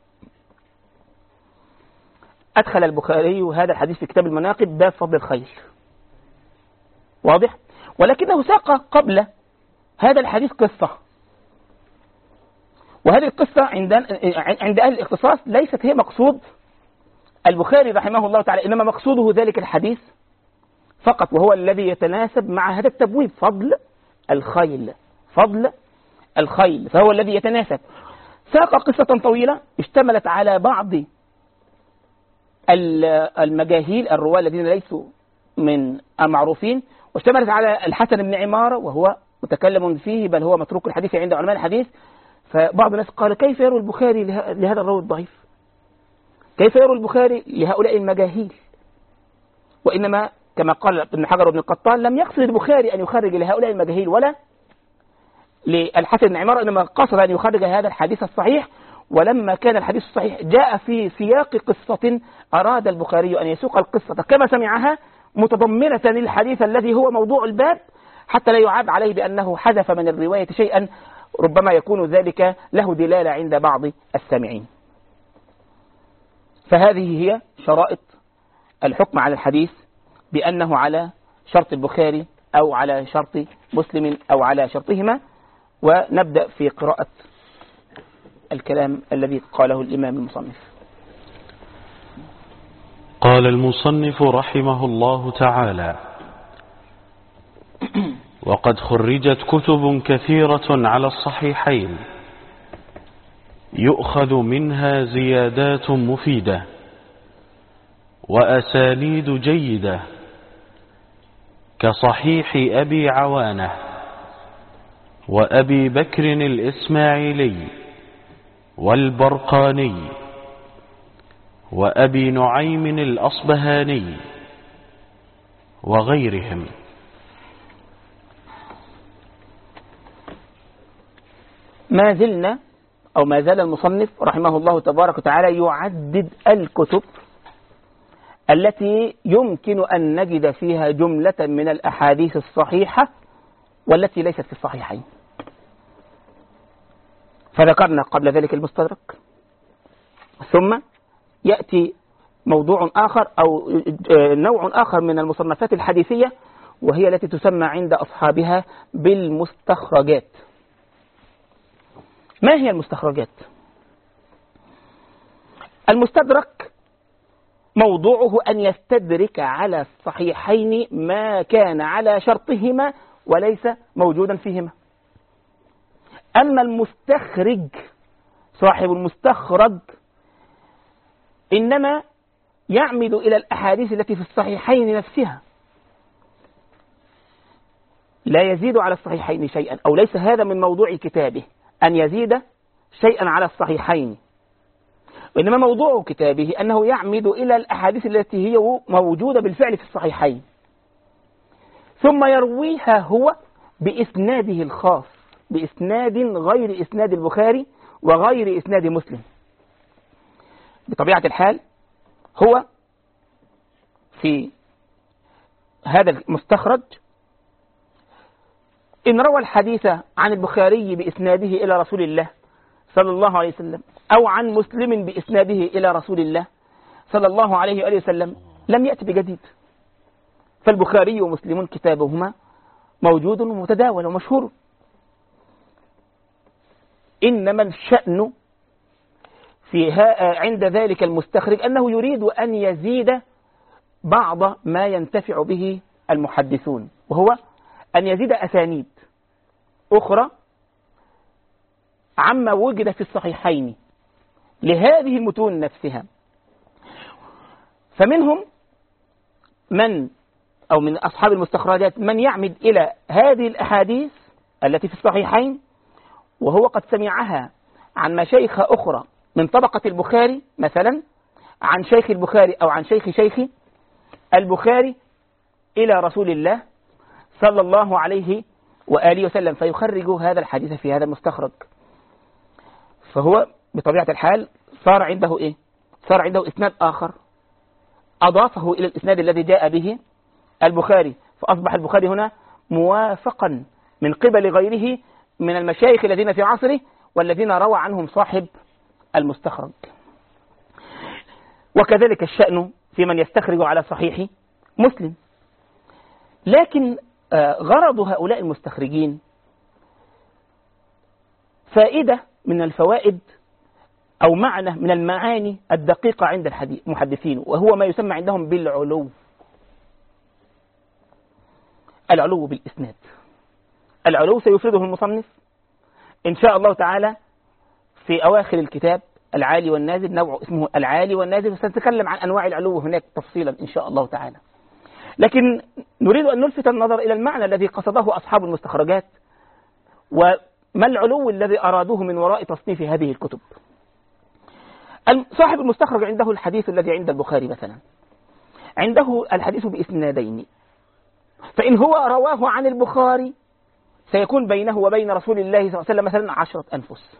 أدخل البخاري هذا الحديث في كتاب المناقب باب فضل الخيل، واضح؟ ولكنه ساق قبل هذا الحديث قصة، وهذه القصة عند أهل الاختصاص ليست هي مقصود البخاري رحمه الله تعالى، إنما مقصوده ذلك الحديث فقط، وهو الذي يتناسب مع هذا التبويب، فضل الخيل، فضل الخيل، فهو الذي يتناسب. ساق قصة طويلة اشتملت على بعض المجاهيل الرواة الذين ليسوا من المعروفين، واشتملت على الحسن بن عمارة وهو متكلم فيه، بل هو متروك الحديث عند علماء الحديث. فبعض الناس قال كيف يروي البخاري لهذا الراوي الضعيف؟ كيف يروي البخاري لهؤلاء المجاهيل؟ وإنما كما قال ابن حجر وابن القطان لم يقصد البخاري أن يخرج لهؤلاء المجاهيل ولا للحسن بن عمارة، إنما قصد أن يخرج هذا الحديث الصحيح. ولما كان الحديث الصحيح جاء في سياق قصة، أراد البخاري أن يسوق القصة كما سمعها متضمنة للحديث الذي هو موضوع الباب، حتى لا يعاب عليه بأنه حذف من الرواية شيئا ربما يكون ذلك له دلالة عند بعض السامعين. فهذه هي شرائط الحكم على الحديث بأنه على شرط البخاري أو على شرط مسلم أو على شرطهما. ونبدأ في قراءة الكلام الذي قاله الإمام المصنف. قال المصنف رحمه الله تعالى: وقد خرجت كتب كثيرة على الصحيحين يؤخذ منها زيادات مفيدة وأسانيد جيدة، كصحيح أبي عوانة وأبي بكر الإسماعيلي والبرقاني وأبي نعيم الأصبهاني وغيرهم. ما زلنا أو ما زال المصنف رحمه الله تبارك وتعالى يعدد الكتب التي يمكن أن نجد فيها جملة من الأحاديث الصحيحة والتي ليست في الصحيحين. فذكرنا قبل ذلك المستدرك، ثم يأتي موضوع آخر أو نوع آخر من المصنفات الحديثية، وهي التي تسمى عند أصحابها بالمستخرجات. ما هي المستخرجات؟ المستدرك موضوعه أن يستدرك على الصحيحين ما كان على شرطهما وليس موجودا فيهما. أما المستخرج صاحب المستخرج إنما يعمد إلى الأحاديث التي في الصحيحين نفسها، لا يزيد على الصحيحين شيئا، أو ليس هذا من موضوع كتابه أن يزيد شيئا على الصحيحين، وإنما موضوع كتابه أنه يعمد إلى الأحاديث التي هي موجودة بالفعل في الصحيحين، ثم يرويها هو بإسناده الخاص، بإسناد غير إسناد البخاري وغير إسناد مسلم. بطبيعة الحال هو في هذا المستخرج إن روى الحديث عن البخاري بإسناده إلى رسول الله صلى الله عليه وسلم، أو عن مسلم بإسناده إلى رسول الله صلى الله عليه وآله وسلم، لم يأتي بجديد. فالبخاري ومسلم كتابهما موجود ومتداول ومشهور، إنما الشأن عند ذلك المستخرج أنه يريد أن يزيد بعض ما ينتفع به المحدثون، وهو أن يزيد أسانيد أخرى عما وجد في الصحيحين لهذه المتون نفسها. فمنهم من أو من أصحاب المستخرجات من يعمد إلى هذه الأحاديث التي في الصحيحين وهو قد سمعها عن مشايخ أخرى من طبقة البخاري، مثلا عن شيخ البخاري أو عن شيخ البخاري إلى رسول الله صلى الله عليه وآله وسلم، فيخرج هذا الحديث في هذا المستخرج. فهو بطبيعة الحال صار عنده إيه؟ صار عنده إسناد آخر أضافه إلى الإسناد الذي جاء به البخاري، فأصبح البخاري هنا موافقا من قبل غيره من المشايخ الذين في عصره والذين روى عنهم صاحب المستخرج. وكذلك الشأن في من يستخرج على صحيح مسلم. لكن غرض هؤلاء المستخرجين فائدة من الفوائد أو معنى من المعاني الدقيقة عند المحدثين، وهو ما يسمى عندهم بالعلو. العلو بالإسناد. العلو سيفرده المصنف إن شاء الله تعالى في أواخر الكتاب، العالي والنازل، نوع اسمه العالي والنازل، وسنتكلم عن أنواع العلو هناك تفصيلا إن شاء الله تعالى. لكن نريد أن نلفت النظر إلى المعنى الذي قصده أصحاب المستخرجات، وما العلو الذي أرادوه من وراء تصنيف هذه الكتب. صاحب المستخرج عنده الحديث الذي عند البخاري مثلا، عنده الحديث بإسنادين، فإن هو رواه عن البخاري سيكون بينه وبين رسول الله صلى الله عليه وسلم مثلا 10 أنفس.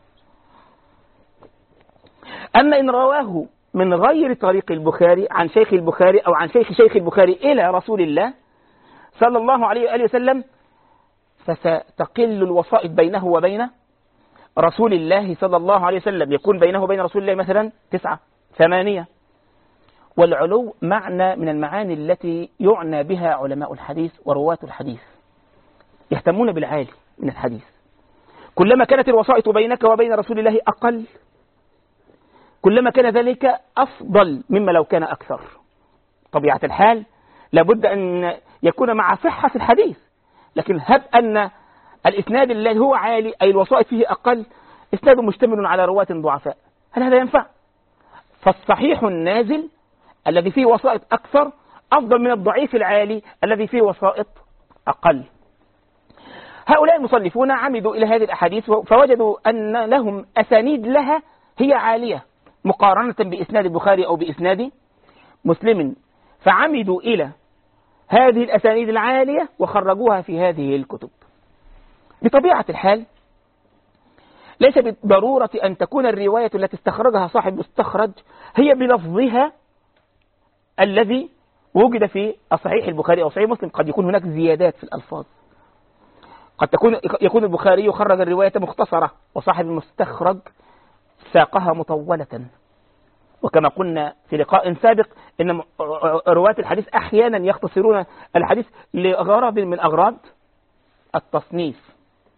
أما إن رواه من غير طريق البخاري عن شيخ البخاري أو عن شيخ البخاري إلى رسول الله صلى الله عليه وآله وسلم، فستقل الوسائط بينه وبين رسول الله صلى الله عليه وسلم، يكون بينه وبين رسول الله مثلا 9 8. والعلو معنى من المعاني التي يعنى بها علماء الحديث ورواة الحديث، يهتمون بالعالي من الحديث. كلما كانت الوسائط بينك وبين رسول الله أقل، كلما كان ذلك أفضل مما لو كان أكثر. طبيعة الحال لابد أن يكون مع صحة الحديث، لكن هب أن الإسناد الذي هو عالي أي الوسائط فيه أقل، إسناد مشتمل على رواة ضعفاء، هل هذا ينفع؟ فالصحيح النازل الذي فيه وسائط أكثر أفضل من الضعيف العالي الذي فيه وسائط أقل. هؤلاء المصنفون عمدوا إلى هذه الأحاديث فوجدوا أن لهم أسانيد لها هي عالية مقارنة بإسناد البخاري أو بإسناد مسلم، فعمدوا إلى هذه الأسانيد العالية وخرجوها في هذه الكتب. بطبيعة الحال ليس بالضرورة أن تكون الرواية التي استخرجها صاحب المستخرج هي بلفظها الذي وجد في صحيح البخاري أو صحيح مسلم. قد يكون هناك زيادات في الألفاظ، قد يكون البخاري يخرج الرواية مختصرة وصاحب المستخرج ساقها مطولة. وكما قلنا في لقاء سابق إن رواة الحديث أحيانا يختصرون الحديث لغرض من أغراض التصنيف.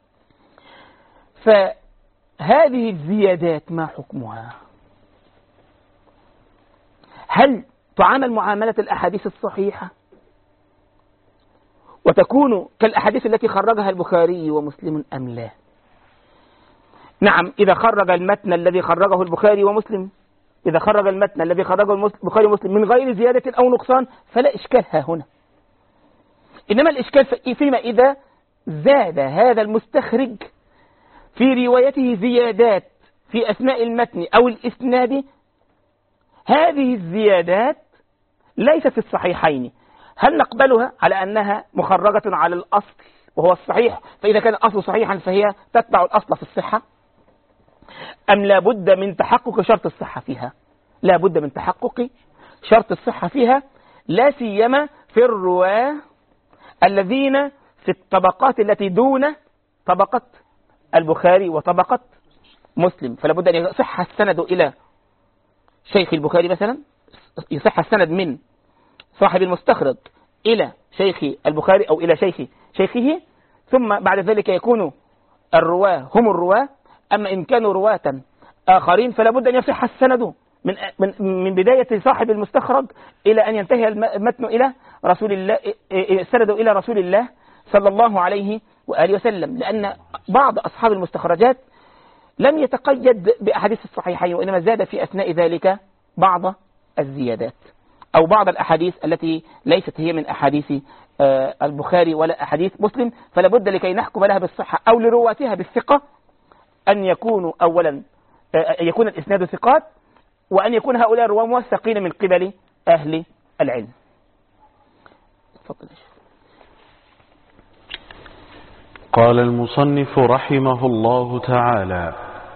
فهذه الزيادات ما حكمها؟ هل تعامل معاملة الأحاديث الصحيحة وتكون كالأحاديث التي خرجها البخاري ومسلم أم لا؟ نعم، إذا خرج المتن الذي خرجه البخاري ومسلم، إذا خرج المتن الذي خرجه البخاري ومسلم من غير زيادة أو نقصان فلا إشكال ها هنا. إنما الإشكال فيما إذا زاد هذا المستخرج في روايته زيادات في أثناء المتن أو الإسناد، هذه الزيادات ليست في الصحيحين، هل نقبلها على أنها مخرجة على الأصل وهو الصحيح، فإذا كان الأصل صحيحا فهي تتبع الأصل في الصحة، أم لا بد من تحقق شرط الصحة فيها؟ لا بد من تحقق شرط الصحة فيها، لا سيما في الرواة الذين في الطبقات التي دون طبقة البخاري وطبقة مسلم. فلا بد أن يصح السند إلى شيخ البخاري مثلا، يصح السند من صاحب المستخرج إلى شيخ البخاري أو إلى شيخه، ثم بعد ذلك يكون الرواة هم الرواة. أما إن كانوا رواة آخرين فلا بد أن يصح السند من بداية صاحب المستخرج إلى أن ينتهي المتن إلى رسول الله، السند إلى رسول الله صلى الله عليه وآله وسلم، لأن بعض أصحاب المستخرجات لم يتقيد بأحاديث الصحيحين، وإنما زاد في أثناء ذلك بعض الزيادات أو بعض الأحاديث التي ليست هي من أحاديث البخاري ولا أحاديث مسلم. فلا بد لكي نحكم لها بالصحة أو لرواتها بالثقة أن يكونوا أولا يكون الإسناد ثقات، وأن يكون هؤلاء الرواة موثقين من قبل أهل العلم. قال المصنف رحمه الله تعالى: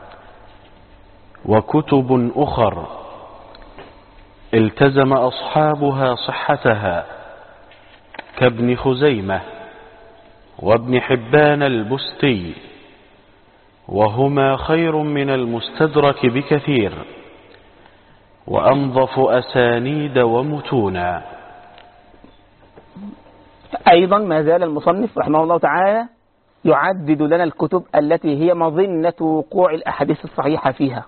وكتب أخر التزم أصحابها صحتها كابن خزيمة وابن حبان البستي، وهما خير من المستدرك بكثير وأنظف أسانيد ومتونا. أيضا ما زال المصنف رحمه الله تعالى يعدد لنا الكتب التي هي مظنة وقوع الأحاديث الصحيحة فيها.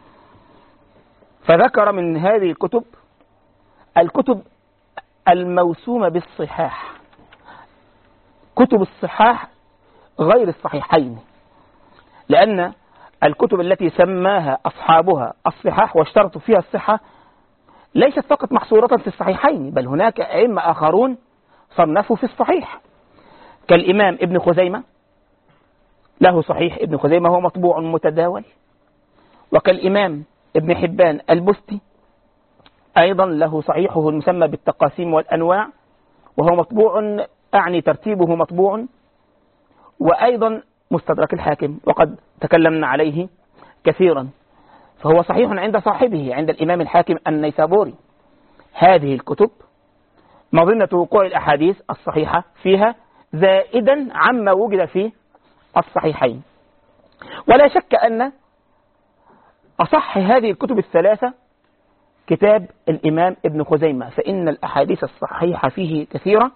فذكر من هذه الكتب الموسومة بالصحاح، كتب الصحاح غير الصحيحين، لأن الكتب التي سماها أصحابها الصحاح واشترطوا فيها الصحة ليست فقط محصورة في الصحيحين، بل هناك أئمة آخرون صنفوا في الصحيح، كالإمام ابن خزيمة له صحيح ابن خزيمة هو مطبوع متداول، وكالإمام ابن حبان البستي أيضا له صحيحه المسمى بالتقاسيم والأنواع وهو مطبوع، أعني ترتيبه مطبوع، وأيضا مستدرك الحاكم وقد تكلمنا عليه كثيرا، فهو صحيح عند صاحبه عند الإمام الحاكم النيسابوري. هذه الكتب مظنة وقوع الأحاديث الصحيحة فيها زائدا عما وجد في الصحيحين. ولا شك أن أصح هذه الكتب الثلاثة كتاب الإمام ابن خزيمة، فإن الأحاديث الصحيحة فيه كثيرة،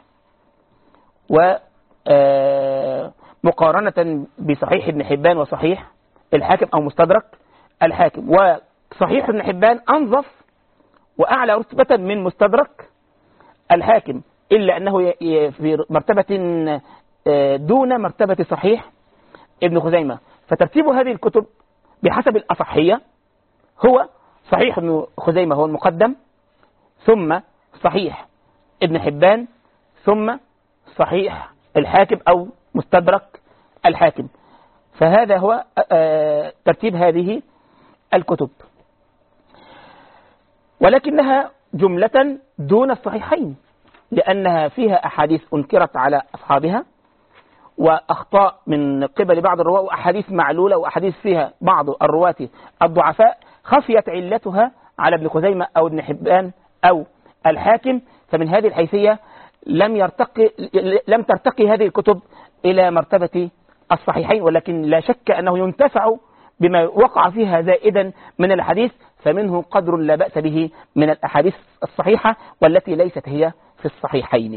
ومقارنة بصحيح ابن حبان وصحيح الحاكم أو مستدرك الحاكم، وصحيح ابن حبان أنظف وأعلى رتبة من مستدرك الحاكم، إلا أنه في مرتبة دون مرتبة صحيح ابن خزيمة. فترتيب هذه الكتب بحسب الأصحية هو صحيح ابن خزيمة هو المقدم، ثم صحيح ابن حبان، ثم صحيح الحاكم أو مستدرك الحاكم. فهذا هو ترتيب هذه الكتب، ولكنها جملة دون الصحيحين، لأنها فيها أحاديث أنكرت على أصحابها وأخطاء من قبل بعض الرواة، وأحاديث معلولة، وأحاديث فيها بعض الرواة الضعفاء خفيت علتها على ابن خزيمة أو ابن حبان أو الحاكم. فمن هذه الحيثية لم ترتقي هذه الكتب إلى مرتبة الصحيحين، ولكن لا شك أنه ينتفع بما وقع فيها زائدا من الحديث، فمنه قدر لا بأس به من الأحاديث الصحيحة والتي ليست هي في الصحيحين.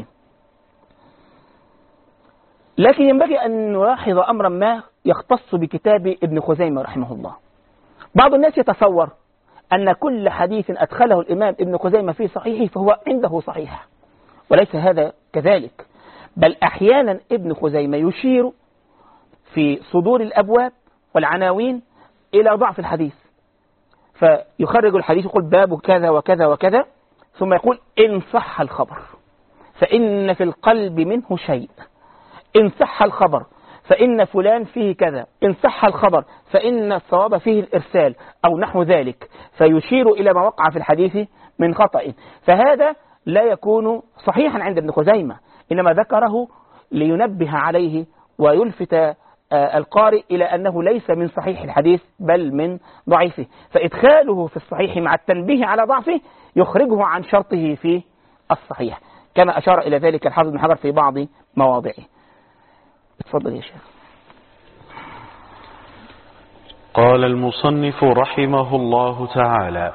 لكن ينبغي أن نلاحظ أمرا ما يختص بكتاب ابن خزيمة رحمه الله. بعض الناس يتصور أن كل حديث أدخله الإمام ابن خزيمة في صحيحه فهو عنده صحيح، وليس هذا كذلك، بل أحيانا ابن خزيمة يشير في صدور الأبواب والعناوين إلى ضعف الحديث، فيخرج الحديث يقول باب كذا وكذا وكذا، ثم يقول إن صح الخبر فإن في القلب منه شيء، إن صح الخبر فإن فلان فيه كذا، إن صح الخبر فإن الصواب فيه الإرسال أو نحو ذلك، فيشير إلى ما وقع في الحديث من خطأ. فهذا لا يكون صحيحا عند ابن خزيمة، إنما ذكره لينبه عليه ويلفت القارئ إلى أنه ليس من صحيح الحديث بل من ضعيفه، فإدخاله في الصحيح مع التنبيه على ضعفه يخرجه عن شرطه في الصحيح، كما أشار إلى ذلك الحافظ بن حجر في بعض مواضعه. اتفضل يا شيخ. قال المصنف رحمه الله تعالى: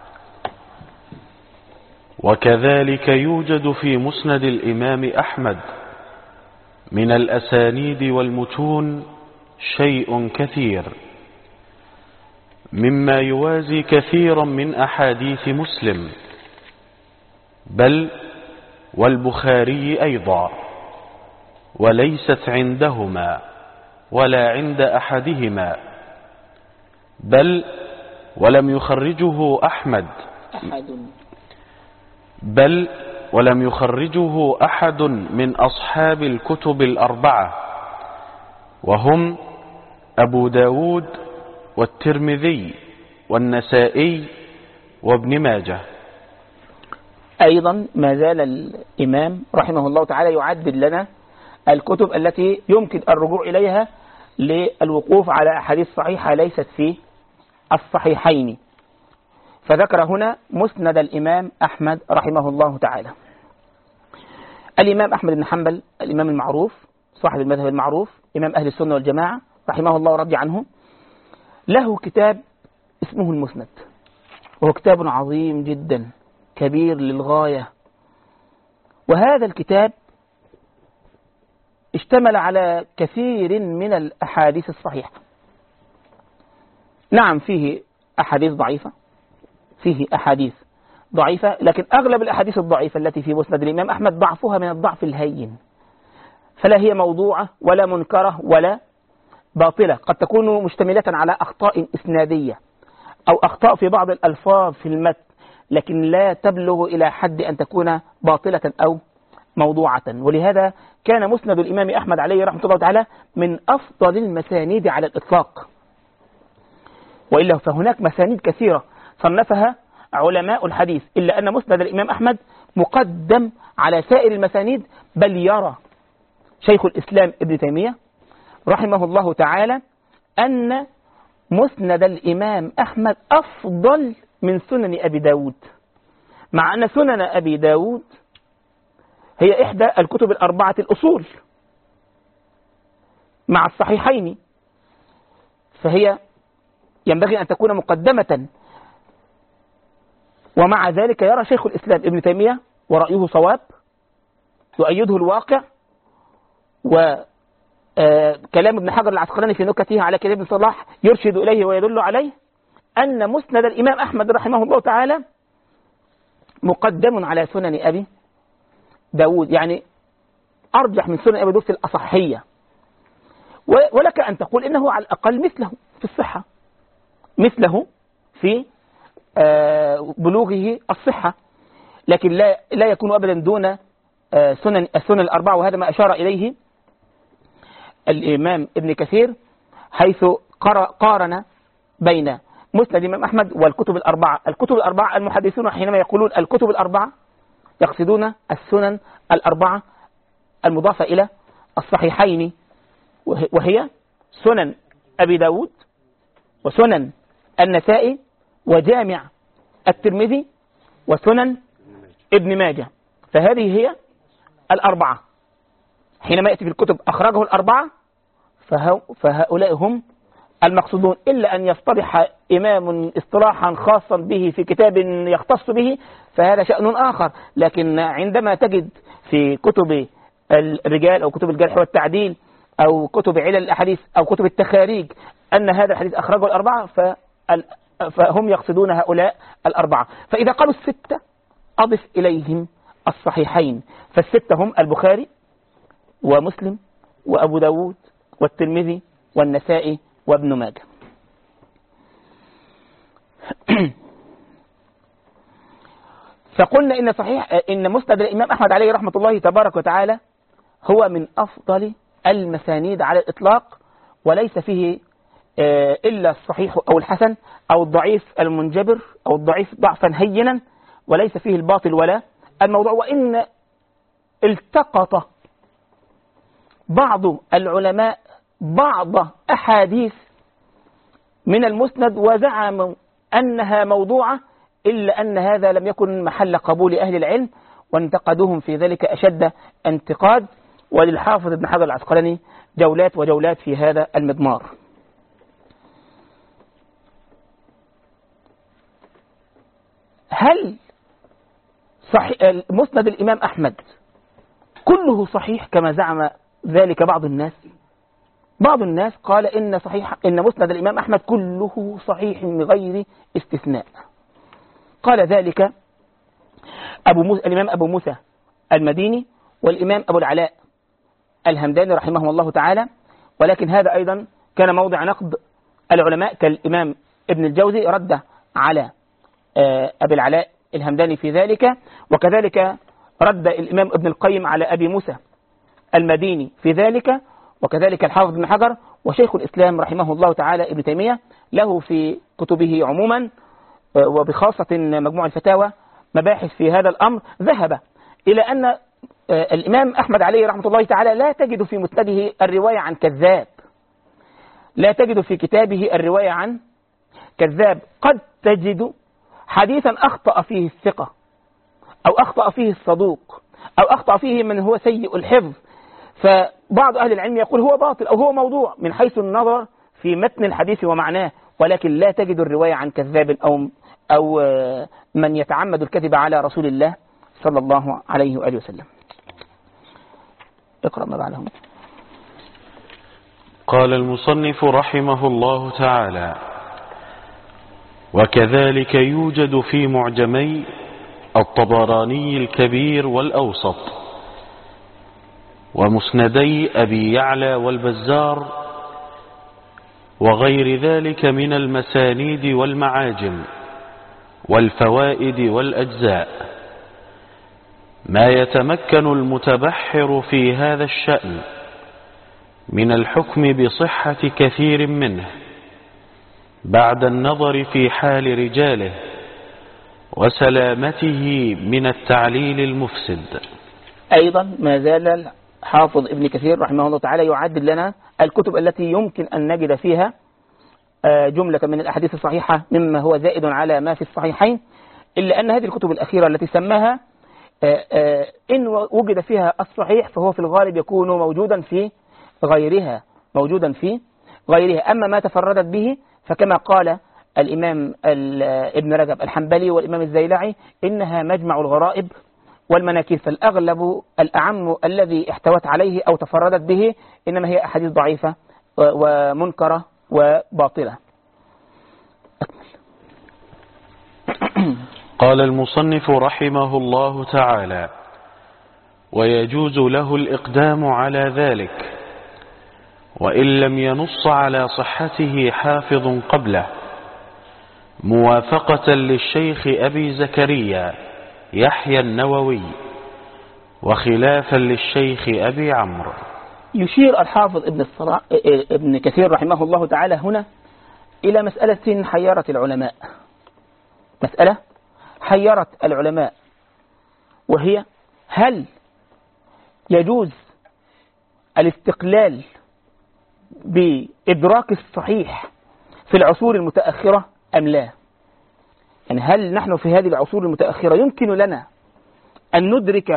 وكذلك يوجد في مسند الإمام أحمد من الأسانيد والمتون شيء كثير مما يوازي كثيرا من أحاديث مسلم، بل والبخاري أيضا، وليست عندهما ولا عند أحدهما، بل ولم يخرجه أحد من أصحاب الكتب الأربعة، وهم أبو داود والترمذي والنسائي وابن ماجه. أيضا ما زال الإمام رحمه الله تعالى يعدد لنا الكتب التي يمكن الرجوع إليها للوقوف على أحاديث صحيحة ليست في الصحيحين، فذكر هنا مسند الإمام أحمد رحمه الله تعالى. الإمام أحمد بن حنبل الإمام المعروف صاحب المذهب المعروف إمام أهل السنة والجماعة رحمه الله ورضي عنه، له كتاب اسمه المسند، وهو كتاب عظيم جدا كبير للغاية، وهذا الكتاب اشتمل على كثير من الأحاديث الصحيحة. نعم فيه أحاديث ضعيفة، لكن أغلب الأحاديث الضعيفة التي في مسند الإمام أحمد ضعفها من الضعف الهين، فلا هي موضوعة ولا منكرة ولا باطلة. قد تكون مشتملة على أخطاء إسنادية أو أخطاء في بعض الألفاظ في المتن، لكن لا تبلغ إلى حد أن تكون باطلة أو موضوعة. ولهذا كان مسند الإمام أحمد عليه رحمة الله تعالى من أفضل المسانيد على الإطلاق، وإلا فهناك مسانيد كثيرة صنفها علماء الحديث، إلا أن مسند الإمام أحمد مقدم على سائر المسانيد. بل يرى شيخ الإسلام ابن تيمية رحمه الله تعالى أن مسند الإمام أحمد أفضل من سنن أبي داود، مع أن سنن أبي داود هي إحدى الكتب الأربعة الأصول مع الصحيحين، فهي ينبغي أن تكون مقدمة. ومع ذلك يرى شيخ الإسلام ابن تيمية ورأيه صواب يؤيده الواقع، وكلام ابن حجر العسقلاني في نكته على كتاب ابن صلاح يرشد إليه ويدل عليه أن مسند الإمام أحمد رحمه الله تعالى مقدم على سنن أبي داود، يعني أرجح من سنن أبي داود في الأصحية. ولك أن تقول إنه على الأقل مثله في الصحة، مثله في بلوغه الصحة، لكن لا يكون أبدا دون السنن الأربعة. وهذا ما أشار إليه الإمام ابن كثير حيث قارن بين مسند الإمام أحمد والكتب الأربعة. الكتب الأربعة المحدثون حينما يقولون الكتب الأربعة يقصدون السنن الأربعة المضافة إلى الصحيحين، وهي سنن أبي داود وسنن النسائي وجامع الترمذي وسنن ابن ماجه. فهذه هي الأربعة. حينما يأتي في الكتب أخرجه الأربعة فهؤلاء هم المقصودون، إلا أن يصطلح إمام اصطلاحا خاصا به في كتاب يختص به فهذا شأن آخر. لكن عندما تجد في كتب الرجال أو كتب الجرح والتعديل أو كتب علل الأحاديث أو كتب التخاريج أن هذا الحديث أخرجه الأربعة فهم يقصدون هؤلاء الأربعة. فإذا قالوا الستة أضف إليهم الصحيحين، فالستة هم البخاري ومسلم وأبو داود والترمذي والنسائي وابن ماجه. فقلنا إن مسند الإمام أحمد عليه رحمة الله تبارك وتعالى هو من أفضل المسانيد على الإطلاق، وليس فيه إلا الصحيح أو الحسن أو الضعيف المنجبر أو الضعيف ضعفا هينا، وليس فيه الباطل ولا الموضوع. وإن التقط بعض العلماء بعض أحاديث من المسند وزعموا أنها موضوعة، إلا أن هذا لم يكن محل قبول أهل العلم وانتقدوهم في ذلك أشد انتقاد. وللحافظ ابن حجر العسقلاني جولات وجولات في هذا المضمار. هل مسند الإمام أحمد كله صحيح كما زعم ذلك بعض الناس؟ بعض الناس قال إن مسند الإمام أحمد كله صحيح من غير استثناء. قال ذلك الإمام أبو موسى المديني والإمام أبو العلاء الهمداني رحمه الله تعالى، ولكن هذا أيضا كان موضع نقد العلماء كالإمام ابن الجوزي رد على أبي العلاء الهمداني في ذلك، وكذلك رد الإمام ابن القيم على أبي موسى المديني في ذلك، وكذلك الحافظ ابن حجر وشيخ الإسلام رحمه الله تعالى ابن تيمية له في كتبه عموما وبخاصة مجموع الفتاوى مباحث في هذا الأمر. ذهب إلى أن الإمام أحمد عليه رحمة الله تعالى لا تجد في مسنده الرواية عن كذاب، لا تجد في كتابه الرواية عن كذاب. قد تجد حديثا أخطأ فيه الثقة أو أخطأ فيه الصدوق أو أخطأ فيه من هو سيء الحفظ، فبعض أهل العلم يقول هو باطل أو هو موضوع من حيث النظر في متن الحديث ومعناه، ولكن لا تجد الرواية عن كذاب أو من يتعمد الكذب على رسول الله صلى الله عليه وآله وسلم. اقرأ ما بعدهم. قال المصنف رحمه الله تعالى: وكذلك يوجد في معجمي الطبراني الكبير والأوسط ومسندي أبي يعلى والبزار وغير ذلك من المسانيد والمعاجم والفوائد والأجزاء ما يتمكن المتبحر في هذا الشأن من الحكم بصحة كثير منه بعد النظر في حال رجاله وسلامته من التعليل المفسد. أيضا ما زال حافظ ابن كثير رحمه الله تعالى يعدد لنا الكتب التي يمكن أن نجد فيها جملة من الأحاديث الصحيحة مما هو زائد على ما في الصحيحين، إلا أن هذه الكتب الأخيرة التي سماها إن وجد فيها الصحيح فهو في الغالب يكون موجودا في غيرها. أما ما تفردت به فكما قال الإمام ابن رجب الحنبلي والإمام الزيلعي إنها مجمع الغرائب والمناكير، فالأغلب الأعم الذي احتوت عليه أو تفردت به إنما هي أحاديث ضعيفة ومنكرة وباطلة. قال المصنف رحمه الله تعالى: ويجوز له الإقدام على ذلك وإن لم ينص على صحته حافظ قبله، موافقة للشيخ أبي زكريا يحيى النووي وخلافا للشيخ أبي عمرو. يشير الحافظ ابن كثير رحمه الله تعالى هنا إلى مسألة حيرت العلماء، وهي: هل يجوز الاستقلال بإدراك الصحيح في العصور المتأخرة أم لا؟ يعني هل نحن في هذه العصور المتأخرة يمكن لنا أن ندرك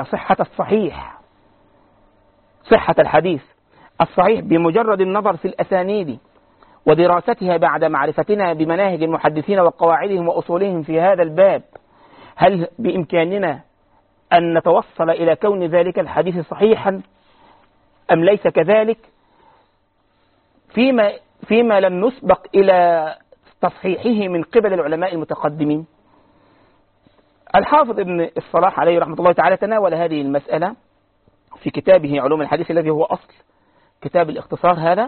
صحة الحديث الصحيح بمجرد النظر في الأسانيد ودراستها بعد معرفتنا بمناهج المحدثين وقواعدهم وأصولهم في هذا الباب؟ هل بإمكاننا أن نتوصل إلى كون ذلك الحديث صحيحا أم ليس كذلك، فيما لم نسبق إلى تصحيحه من قبل العلماء المتقدمين؟ الحافظ ابن الصلاح عليه رحمة الله تعالى تناول هذه المسألة في كتابه علوم الحديث الذي هو أصل كتاب الاختصار هذا،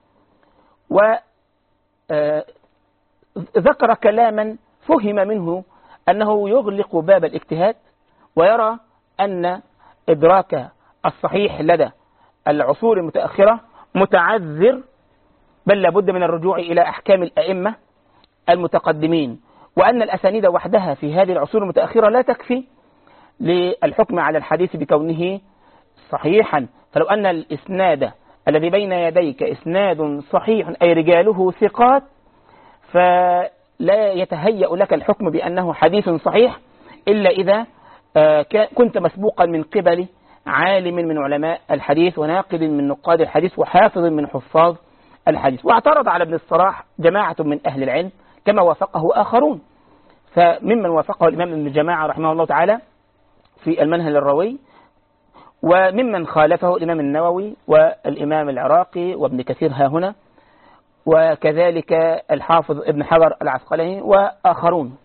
وذكر كلاما فهم منه أنه يغلق باب الاجتهاد، ويرى أن إدراك الصحيح لدى العصور المتأخرة متعذر، بل لابد من الرجوع إلى أحكام الأئمة المتقدمين، وأن الأسانيد وحدها في هذه العصور المتأخرة لا تكفي للحكم على الحديث بكونه صحيحا. فلو أن الإسناد الذي بين يديك إسناد صحيح أي رجاله ثقات، فلا يتهيأ لك الحكم بأنه حديث صحيح إلا إذا كنت مسبوقا من قبل عالم من علماء الحديث وناقد من نقاد الحديث وحافظ من حفاظ الحديث. واعترض على ابن الصلاح جماعة من أهل العلم كما وافقه آخرون، فممن وافقه الإمام ابن جماعة رحمه الله تعالى في المنهل الروي، وممن خالفه الإمام النووي والإمام العراقي وابن كثير ها هنا، وكذلك الحافظ ابن حجر العسقلاني وآخرون.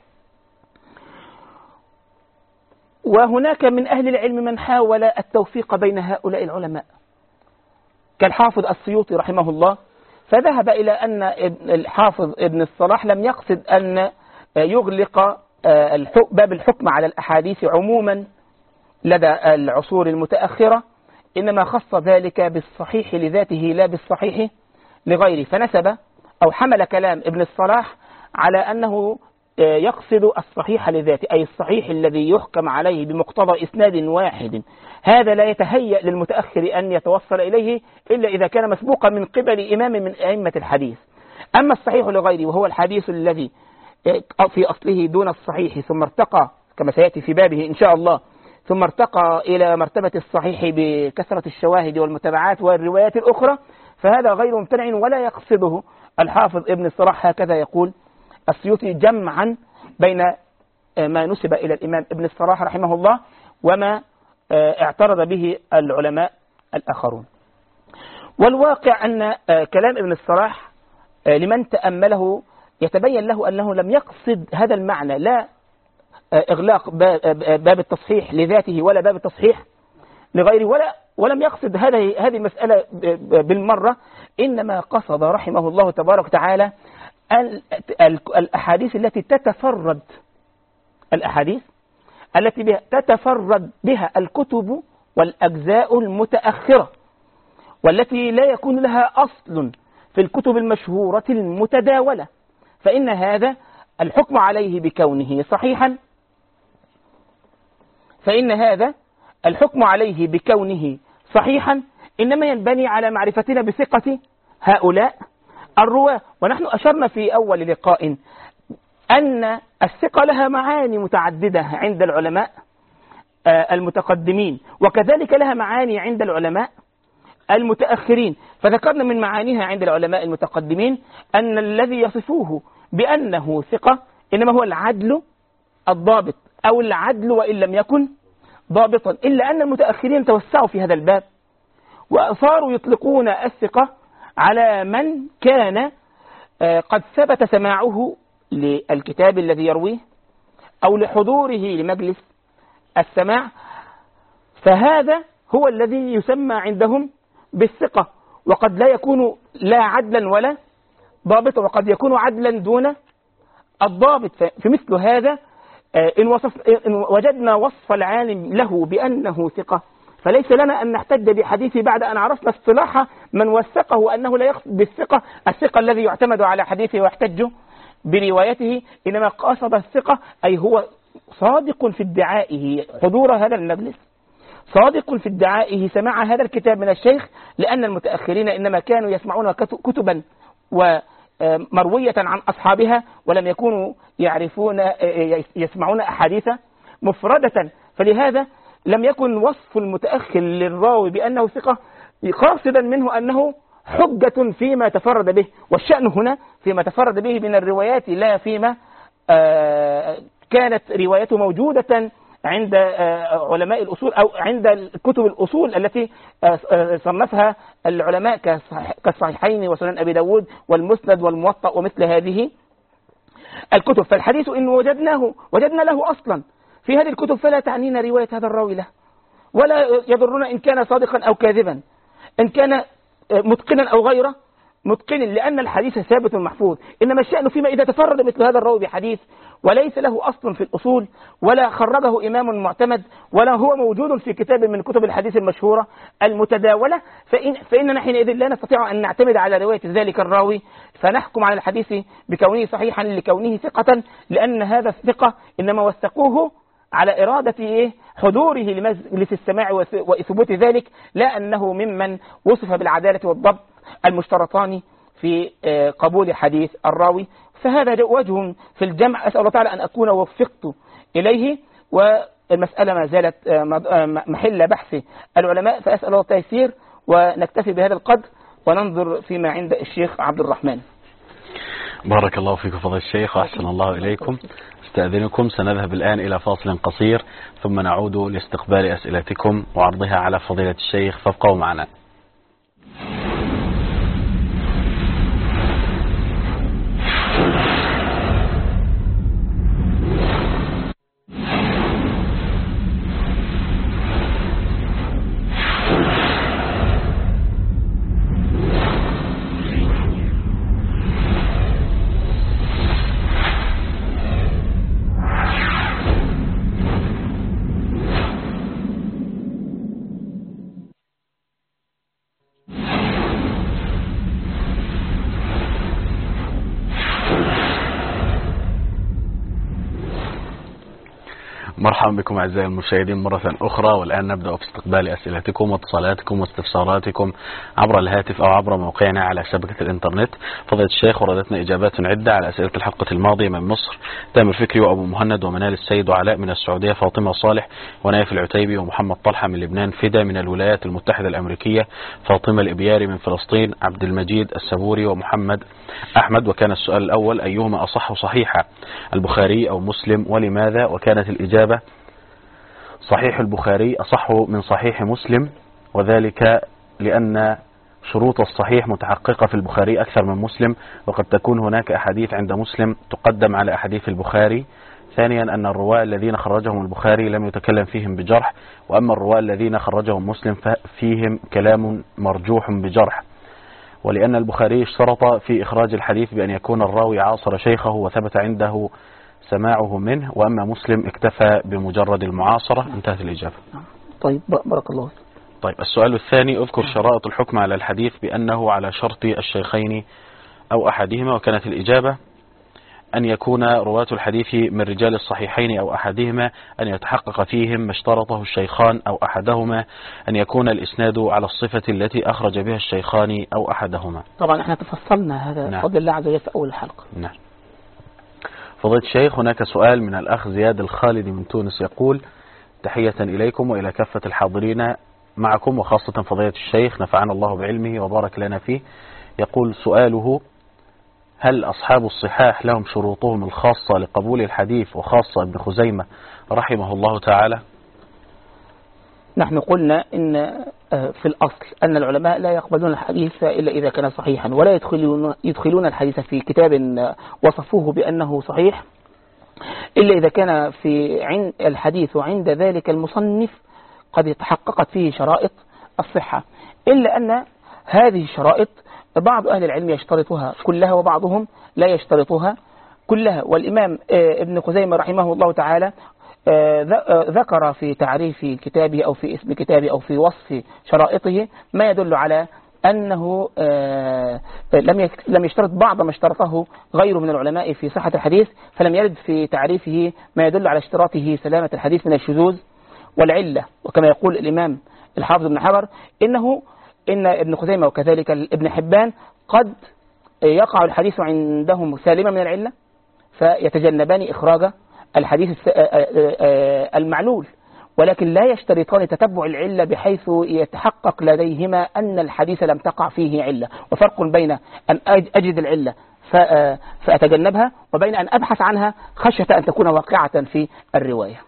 وهناك من أهل العلم من حاول التوفيق بين هؤلاء العلماء كالحافظ السيوطي رحمه الله، فذهب إلى أن الحافظ ابن الصلاح لم يقصد أن يغلق باب الحكم على الأحاديث عموما لدى العصور المتأخرة، إنما خص ذلك بالصحيح لذاته لا بالصحيح لغيره، فنسب أو حمل كلام ابن الصلاح على أنه يقصد الصحيح لذاته، أي الصحيح الذي يحكم عليه بمقتضى إسناد واحد. هذا لا يتهيأ للمتأخر أن يتوصل إليه إلا إذا كان مسبوقا من قبل إمام من أئمة الحديث. أما الصحيح لغيره وهو الحديث الذي في أصله دون الصحيح ثم ارتقى كما سيأتي في بابه إن شاء الله، ثم ارتقى إلى مرتبة الصحيح بكثرة الشواهد والمتابعات والروايات الأخرى، فهذا غير ممتنع ولا يقصده الحافظ ابن الصلاح. هكذا يقول السيوطي جمعا بين ما نسب إلى الإمام ابن الصلاح رحمه الله وما اعترض به العلماء الآخرون. والواقع أن كلام ابن الصلاح لمن تأمله يتبين له أنه لم يقصد هذا المعنى، لا إغلاق باب التصحيح لذاته ولا باب التصحيح لغيره، ولم يقصد هذه المسألة بالمرة، إنما قصد رحمه الله تبارك وتعالى الأحاديث التي تتفرد بها الكتب والأجزاء المتأخرة، والتي لا يكون لها أصل في الكتب المشهورة المتداولة، فإن هذا الحكم عليه بكونه صحيحا، إنما ينبني على معرفتنا بثقة هؤلاء الرواة. ونحن أشرنا في أول لقاء أن الثقة لها معاني متعددة عند العلماء المتقدمين، وكذلك لها معاني عند العلماء المتأخرين. فذكرنا من معانيها عند العلماء المتقدمين أن الذي يصفوه بأنه ثقة إنما هو العدل الضابط، أو العدل وإن لم يكن ضابطا، إلا أن المتأخرين توسعوا في هذا الباب وصاروا يطلقون الثقة على من كان قد ثبت سماعه للكتاب الذي يرويه أو لحضوره لمجلس السماع، فهذا هو الذي يسمى عندهم بالثقة. وقد لا يكون لا عدلا ولا ضابطا، وقد يكون عدلا دون الضابط. في مثل هذا إن وجدنا وصف العالم له بأنه ثقة، فليس لنا أن نحتج بحديثه بعد أن عرفنا اصطلاح من وثقه أنه لا يقصد بالثقة الثقة الذي يعتمد على حديثه ويحتج بروايته، إنما قصد الثقة أي هو صادق في ادعائه حضور هذا المجلس، صادق في ادعائه سماع هذا الكتاب من الشيخ، لأن المتأخرين إنما كانوا يسمعون كتبا ومروية عن أصحابها، ولم يكونوا يسمعون أحاديث مفردة. فلهذا لم يكن وصف المتأخر للراوي بأنه ثقة قاصدا منه أنه حجة فيما تفرد به، والشأن هنا فيما تفرد به من الروايات، لا فيما كانت روايته موجودة عند علماء الأصول أو عند كتب الأصول التي صنفها العلماء كالصحيحين وسنن أبي داود والمسند والموطأ ومثل هذه الكتب. فالحديث إن وجدنا له أصلا في هذه الكتب، فلا تعنينا رواية هذا الراوي له، ولا يضرنا إن كان صادقا أو كاذبا، إن كان متقنا أو غير متقن، لأن الحديث ثابت محفوظ. إنما الشأن فيما إذا تفرد مثل هذا الراوي بحديث وليس له أصل في الأصول، ولا خرجه إمام معتمد، ولا هو موجود في كتاب من كتب الحديث المشهورة المتداولة، فإننا حينئذ لا نستطيع أن نعتمد على رواية ذلك الراوي فنحكم على الحديث بكونه صحيحا لكونه ثقة، لأن هذا الثقة إنما وثقوه على إرادة حضوره لمجلس السماع وإثبات ذلك، لا أنه ممن وصف بالعدالة والضبط المشترطان في قبول حديث الراوي. فهذا وجه في الجمع، أسأل الله تعالى أن أكون وفقت إليه، والمسألة ما زالت محل بحث العلماء، فأسأل الله التيسير، ونكتفي بهذا القدر وننظر فيما عند الشيخ عبد الرحمن. بارك الله فيكم فضل الشيخ وأحسن الله إليكم. استأذنكم، سنذهب الآن إلى فاصل قصير ثم نعود لاستقبال أسئلتكم وعرضها على فضيلة الشيخ، فابقوا معنا. مرحبا بكم أعزائي المشاهدين مرة أخرى، والآن نبدأ في استقبال أسئلتكم واتصالاتكم واستفساراتكم عبر الهاتف أو عبر موقعنا على شبكة الإنترنت. فضيلة الشيخ، وردتنا إجابات عدة على أسئلة الحلقة الماضية من مصر: تامر فكري وأبو مهند ومنال السيد وعلاء من السعودية، فاطمة صالح ونايف العتيبي ومحمد طلحة من لبنان، فدا من الولايات المتحدة الأمريكية، فاطمة الإبياري من فلسطين، عبد المجيد السبوري ومحمد أحمد. وكان السؤال الأول: أيهما أصح صحيحة، البخاري أو مسلم، ولماذا؟ وكانت الإجابة: صحيح البخاري أصح من صحيح مسلم، وذلك لأن شروط الصحيح متحققة في البخاري أكثر من مسلم، وقد تكون هناك أحاديث عند مسلم تقدم على أحاديث البخاري. ثانيا أن الرواة الذين خرجهم البخاري لم يتكلم فيهم بجرح، وأما الرواة الذين خرجهم مسلم ففيهم كلام مرجوح بجرح. ولأن البخاري اشترط في إخراج الحديث بأن يكون الراوي عاصر شيخه وثبت عنده سماعه منه، وأما مسلم اكتفى بمجرد المعاصرة. انتهت الإجابة. طيب بارك الله. طيب السؤال الثاني: اذكر شرائط الحكم على الحديث بأنه على شرط الشيخين أو أحدهما. وكانت الإجابة أن يكون رواة الحديث من رجال الصحيحين أو أحدهما، أن يتحقق فيهم ما اشترطه الشيخان أو أحدهما، أن يكون الإسناد على الصفة التي أخرج بها الشيخان أو أحدهما. طبعا احنا تفصلنا هذا بفضل الله عز وجل في أول الحلقة. نعم. فضيلة الشيخ، هناك سؤال من الأخ زياد الخالدي من تونس يقول: تحية إليكم وإلى كافة الحاضرين معكم وخاصة فضيلة الشيخ، نفعنا الله بعلمه وبارك لنا فيه. يقول سؤاله: هل أصحاب الصحاح لهم شروطهم الخاصة لقبول الحديث وخاصة ابن خزيمة رحمه الله تعالى؟ نحن قلنا إن في الأصل أن العلماء لا يقبلون الحديث إلا إذا كان صحيحا، ولا يدخلون الحديث في كتاب وصفوه بأنه صحيح إلا إذا كان في الحديث عند ذلك المصنف قد تحققت فيه شرائط الصحة، إلا أن هذه الشرائط بعض أهل العلم يشترطها كلها وبعضهم لا يشترطها كلها. والإمام ابن خزيمة رحمه الله تعالى ذكر في تعريف كتابه أو في اسم كتابه أو في وصف شرائطه ما يدل على أنه لم يشترط بعض ما اشترطه غيره من العلماء في صحة الحديث، فلم يرد في تعريفه ما يدل على اشتراطه سلامة الحديث من الشذوذ والعلة. وكما يقول الإمام الحافظ ابن حجر إن ابن خزيمة وكذلك ابن حبان قد يقع الحديث عندهم سالما من العلة فيتجنبان إخراج الحديث المعلول، ولكن لا يشترطان تتبع العلة بحيث يتحقق لديهما أن الحديث لم تقع فيه علة. وفرق بين أن أجد العلة فأتجنبها وبين أن أبحث عنها خشية أن تكون واقعة في الرواية.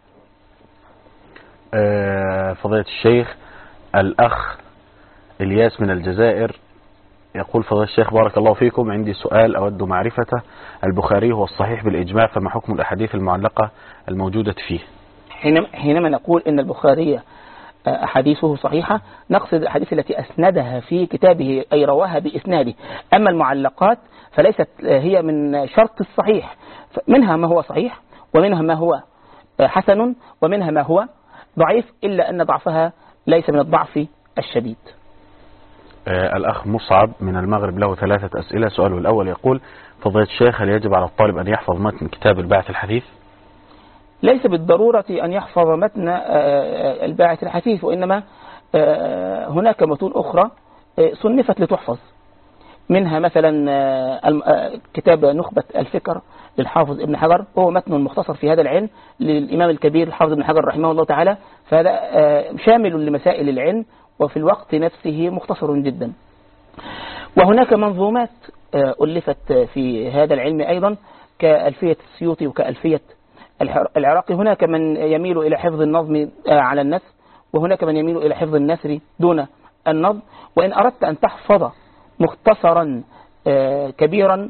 فضيلة الشيخ، الأخ إلياس من الجزائر يقول: فضيلة الشيخ بارك الله فيكم، عندي سؤال أود معرفته. البخاري هو الصحيح بالإجماع، فما حكم الأحاديث المعلقة الموجودة فيه؟ حينما نقول إن البخاري أحاديثه صحيحة نقصد الأحاديث التي أسندها في كتابه أي رواها بإسناده. أما المعلقات فليست هي من شرط الصحيح، منها ما هو صحيح ومنها ما هو حسن ومنها ما هو ضعيف، إلا أن ضعفها ليس من الضعف الشديد. الأخ مصعب من المغرب له 3 أسئلة. سؤاله الأول يقول: فضيلة الشيخ، هل يجب على الطالب أن يحفظ متن كتاب الباعث الحثيث؟ ليس بالضرورة أن يحفظ متن الباعث الحثيث، وإنما هناك متون أخرى صنفت لتحفظ، منها مثلا كتاب نخبة الفكر للحافظ ابن حجر، وهو متن مختصر في هذا العلم للإمام الكبير الحافظ ابن حجر رحمه الله تعالى، فهذا شامل لمسائل العلم وفي الوقت نفسه مختصر جدا. وهناك منظومات ألفت في هذا العلم أيضا كألفية السيوطي وكألفية العراقي. هناك من يميل إلى حفظ النظم على النثر، وهناك من يميل إلى حفظ النثر دون النظم. وإن أردت أن تحفظ مختصرا كبيرا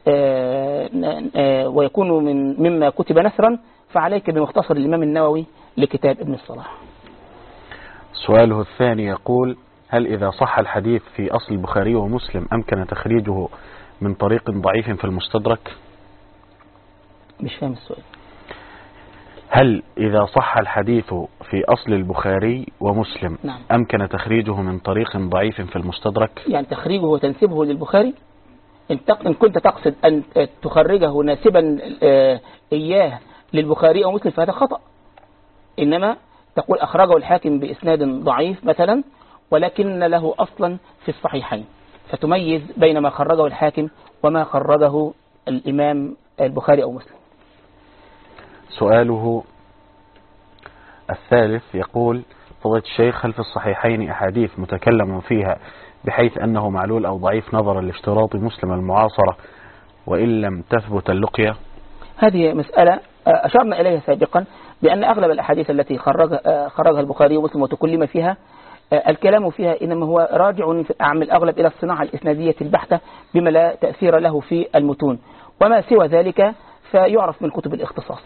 ويكون مما كتب نثرا فعليك بمختصر الإمام النووي لكتاب ابن الصلاح. سؤاله الثاني يقول: هل إذا صح الحديث في أصل البخاري ومسلم أمكن تخريجه من طريق ضعيف في المستدرك؟ مش فاهم السؤال. هل إذا صح الحديث في أصل البخاري ومسلم نعم. أمكن تخريجه من طريق ضعيف في المستدرك؟ يعني تخريجه وتنسبه للبخاري؟ إن كنت تقصد أن تخرجه ناسبا إياه للبخاري أو مسلم فهذا خطأ، إنما تقول أخرجه الحاكم بإسناد ضعيف مثلا ولكن له أصلا في الصحيحين، فتميز بين ما خرجه الحاكم وما خرجه الإمام البخاري أو مسلم. سؤاله الثالث يقول: فضيلة الشيخ، هل في الصحيحين أحاديث متكلم فيها بحيث أنه معلول أو ضعيف نظرا لاشتراط مسلم المعاصرة وإن لم تثبت اللقية؟ هذه مسألة أشرنا إليها سابقا بأن أغلب الأحاديث التي خرجها البخاري ومسلم وتكلم فيها الكلام فيها إنما هو راجع في الأغلب إلى الصناعة الإسنادية البحتة بما لا تأثير له في المتون، وما سوى ذلك فيعرف من كتب الاختصاص.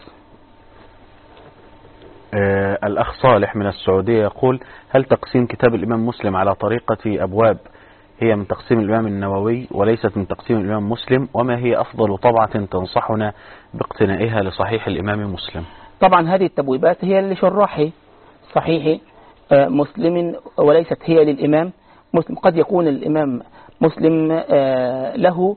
الأخ صالح من السعودية يقول: هل تقسيم كتاب الإمام مسلم على طريقة أبواب هي من تقسيم الإمام النووي وليست من تقسيم الإمام مسلم؟ وما هي أفضل طبعة تنصحنا باقتنائها لصحيح الإمام مسلم؟ طبعا هذه التبويبات هي لشراح صحيح مسلم وليست هي للإمام مسلم. قد يكون الإمام مسلم له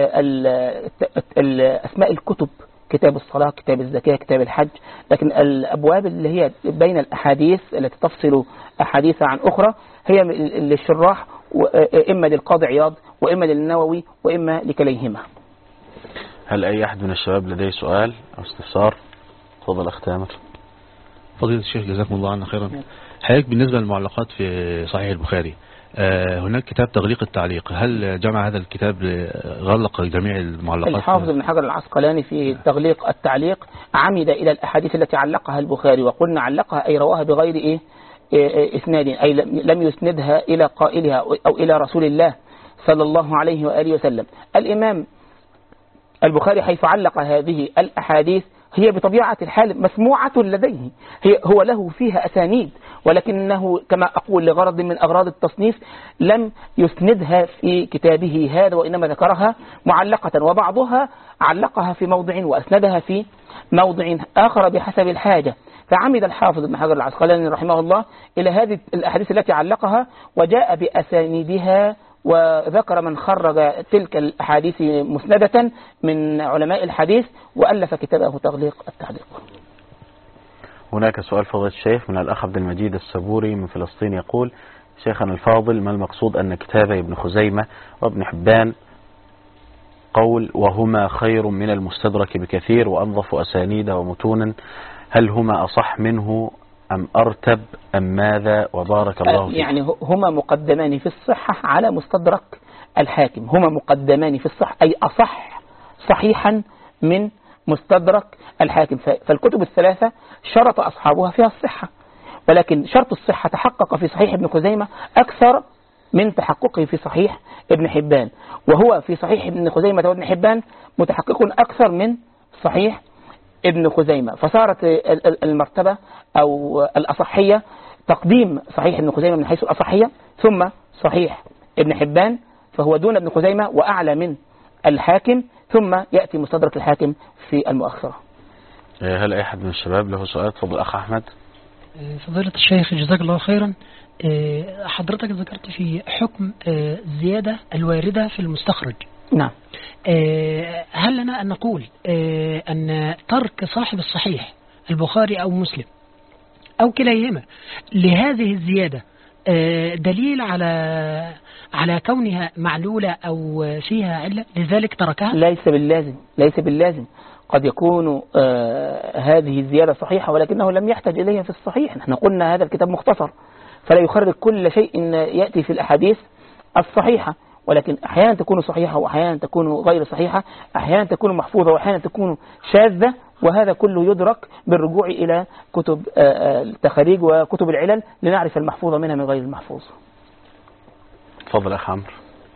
أسماء الكتب، كتاب الصلاة، كتاب الزكاة، كتاب الحج، لكن الأبواب اللي هي بين الأحاديث التي تفصل أحاديث عن أخرى هي للشراح، إما للقاضي عياض وإما للنووي وإما لكليهما. هل أي أحد من الشباب لديه سؤال أو استفسار؟ تفضل أخ تامر. فضيلة الشيخ جزاكم الله عنا خيرا. حضرتك بالنسبة للمعلقات في صحيح البخاري، هناك كتاب تغليق التعليق، هل جمع هذا الكتاب غلق جميع المعلقات؟ الحافظ ابن حجر العسقلاني في تغليق التعليق عمد إلى الأحاديث التي علقها البخاري، وقلنا علقها أي رواها بغير إسناد، أي لم يسندها إلى قائلها أو إلى رسول الله صلى الله عليه وآله وسلم. الإمام البخاري حيث علق هذه الأحاديث هي بطبيعة الحال مسموعة لديه، هو له فيها أسانيد، ولكنه كما أقول لغرض من أغراض التصنيف لم يسندها في كتابه هذا، وإنما ذكرها معلقة، وبعضها علقها في موضع وأسندها في موضع آخر بحسب الحاجة. فعمد الحافظ ابن حجر العسقلاني رحمه الله إلى هذه الأحاديث التي علقها وجاء بأسانيدها، وذكر من خرج تلك الأحاديث مسندة من علماء الحديث وألف كتابه تغليق التعليق. هناك سؤال فضيلة الشيخ من الأخ عبد المجيد السبوري من فلسطين يقول: شيخنا الفاضل، ما المقصود أن كتابي ابن خزيمة وابن حبان قول وهما خير من المستدرك بكثير وأنظف أسانيد ومتونا، هل هما أصح منه أم أرتب أم ماذا؟ وبارك الله فيك. يعني هما مقدمان في الصحة على مستدرك الحاكم، هما مقدمان في الصحة أي أصح صحيحا من مستدرك الحاكم. فالكتب الثلاثة شرط أصحابها فيها الصحة، ولكن شرط الصحة تحقق في صحيح ابن خزيمة أكثر من تحققه في صحيح ابن حبان، وهو في صحيح ابن خزيمة وابن حبان متحقق أكثر من صحيح ابن خزيمة، فصارت المرتبة أو الأصحية تقديم صحيح ابن خزيمة من حيث الأصحية، ثم صحيح ابن حبان فهو دون ابن خزيمة وأعلى من الحاكم، ثم يأتي مستدرك الحاكم في المؤخرة. هل أي أحد من الشباب له سؤال؟ تفضل أخ أحمد. فضيلة الشيخ جزاك الله خيرا، حضرتك ذكرت في حكم الزيادة الواردة في المستخرج. نعم. هل لنا أن نقول أن ترك صاحب الصحيح البخاري أو مسلم أو كليهما لهذه الزيادة دليل على كونها معلولة أو فيها علة لذلك تركها؟ ليس باللازم. قد يكون هذه الزيادة صحيحة ولكنه لم يحتج إليها في الصحيح. نحن قلنا هذا الكتاب مختصر فلا يخرج كل شيء يأتي في الأحاديث الصحيحة، ولكن أحيانا تكون صحيحة وأحيانا تكون غير صحيحة، أحيانا تكون محفوظة وأحيانا تكون شاذة، وهذا كله يدرك بالرجوع إلى كتب التخاريج وكتب العلل لنعرف المحفوظة منها من غير المحفوظ. تفضل أخ عمرو.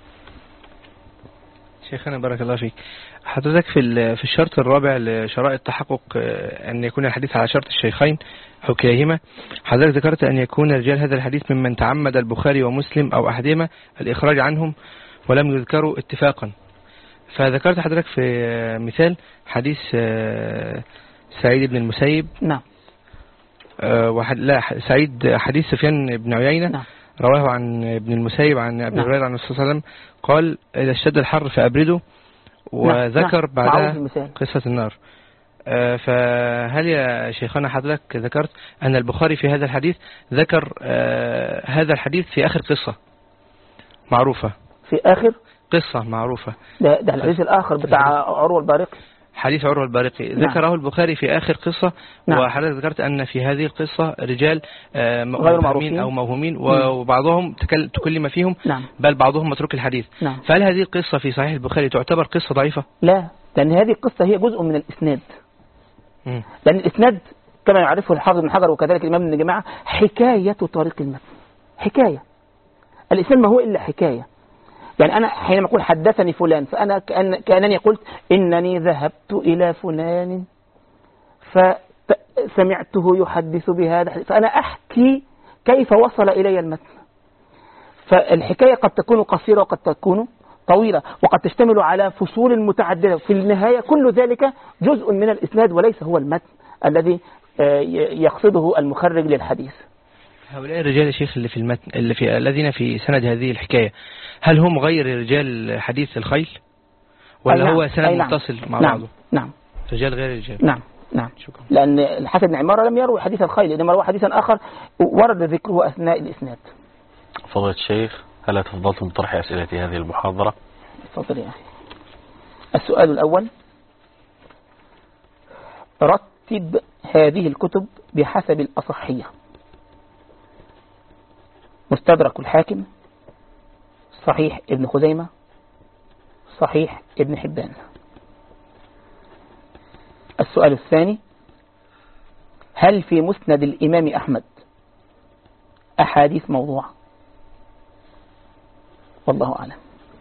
شيخنا بارك الله فيك، حضرتك في الشرط الرابع لشرائط تحقق أن يكون الحديث على شرط الشيخين أو كلاهما، حضرتك ذكرت أن يكون رجال هذا الحديث ممن تعمد البخاري ومسلم أو أحدهما الإخراج عنهم ولم يذكروا اتفاقا، فذكرت حضرتك في مثال حديث سعيد بن المسيب. نعم. حديث سفيان بن عيينة. نعم. رواه عن ابن المسيب عن أبي هريرة عن الرسول صلى الله عليه وسلم قال إذا اشتد الحر فأبردوا، وذكر بعدها قصة النار. فهل يا شيخنا حضرتك ذكرت أن البخاري في هذا الحديث ذكر هذا الحديث في آخر قصة معروفة، في آخر قصة معروفة، ده الحديث الآخر بتاع عروة البارقي، حديث عروة البارقي. نعم. ذكره البخاري في آخر قصة. نعم. وحضرتك ذكرت أن في هذه القصة رجال غير معروفين أو موهومين وبعضهم تكلم فيهم. نعم. بل بعضهم متروك الحديث. نعم. فهل هذه القصة في صحيح البخاري تعتبر قصة ضعيفة؟ لا، لأن هذه القصة هي جزء من الإسناد. لأن الإسناد كما يعرفه الحافظ بن حجر وكذلك الإمام ابن جماعة حكاية طريق المتن، حكاية. الإسلام ما هو إلا حكاية. يعني أنا حينما أقول حدثني فلان فأنا كأنني قلت إنني ذهبت إلى فلان فسمعته يحدث بهذا، فأنا أحكي كيف وصل إلي المتن. فالحكاية قد تكون قصيرة وقد تكون طويلة وقد تشتمل على فصول متعددة. في النهاية كل ذلك جزء من الإسناد وليس هو المتن الذي يقصده المخرج للحديث. هؤلاء الرجال يا شيخ اللي في المتن الذين في سند هذه الحكاية، هل هم غير رجال حديث الخيل ولا هو سند متصل مع بعضه؟ نعم رجال غير رجال. نعم شكرا. لأن الحسن بن عمارة لم يروي حديث الخيل، إنما روى حديثا آخر ورد ذكره أثناء الإسناد. فضيلة الشيخ، هل تفضلتم طرح أسئلة هذه المحاضرة؟ تفضل يا أخي. السؤال الأول: رتب هذه الكتب بحسب الأصحية: مستدرك الحاكم، صحيح ابن خزيمة، صحيح ابن حبان. السؤال الثاني: هل في مسند الإمام أحمد أحاديث موضوعة؟ والله أعلم.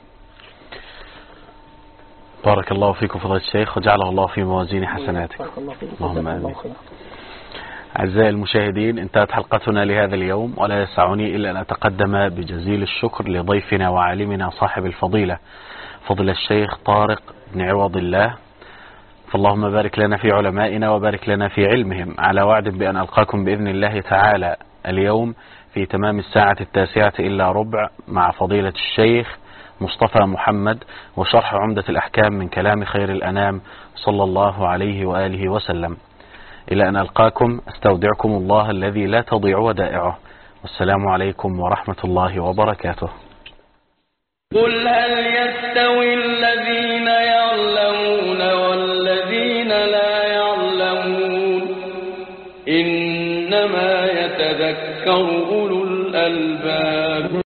بارك الله فيكم فضيلة الشيخ وجعله الله في موازين حسناتكم. اللهم آمين. أعزائي المشاهدين، انتهت حلقتنا لهذا اليوم، ولا يسعني إلا أن أتقدم بجزيل الشكر لضيفنا وعالمنا صاحب الفضيلة فضيلة الشيخ طارق بن عوض الله. فاللهم بارك لنا في علمائنا وبارك لنا في علمهم، على وعد بأن ألقاكم بإذن الله تعالى اليوم في تمام الساعة 9:15 مع فضيلة الشيخ مصطفى محمد وشرح عمدة الأحكام من كلام خير الأنام صلى الله عليه وآله وسلم. إلى أن ألقاكم أستودعكم الله الذي لا تضيع ودائعه، والسلام عليكم ورحمة الله وبركاته. قل هل يستوي الذين يعلمون والذين لا يعلمون؟ إنما يتذكر أولو الألباب.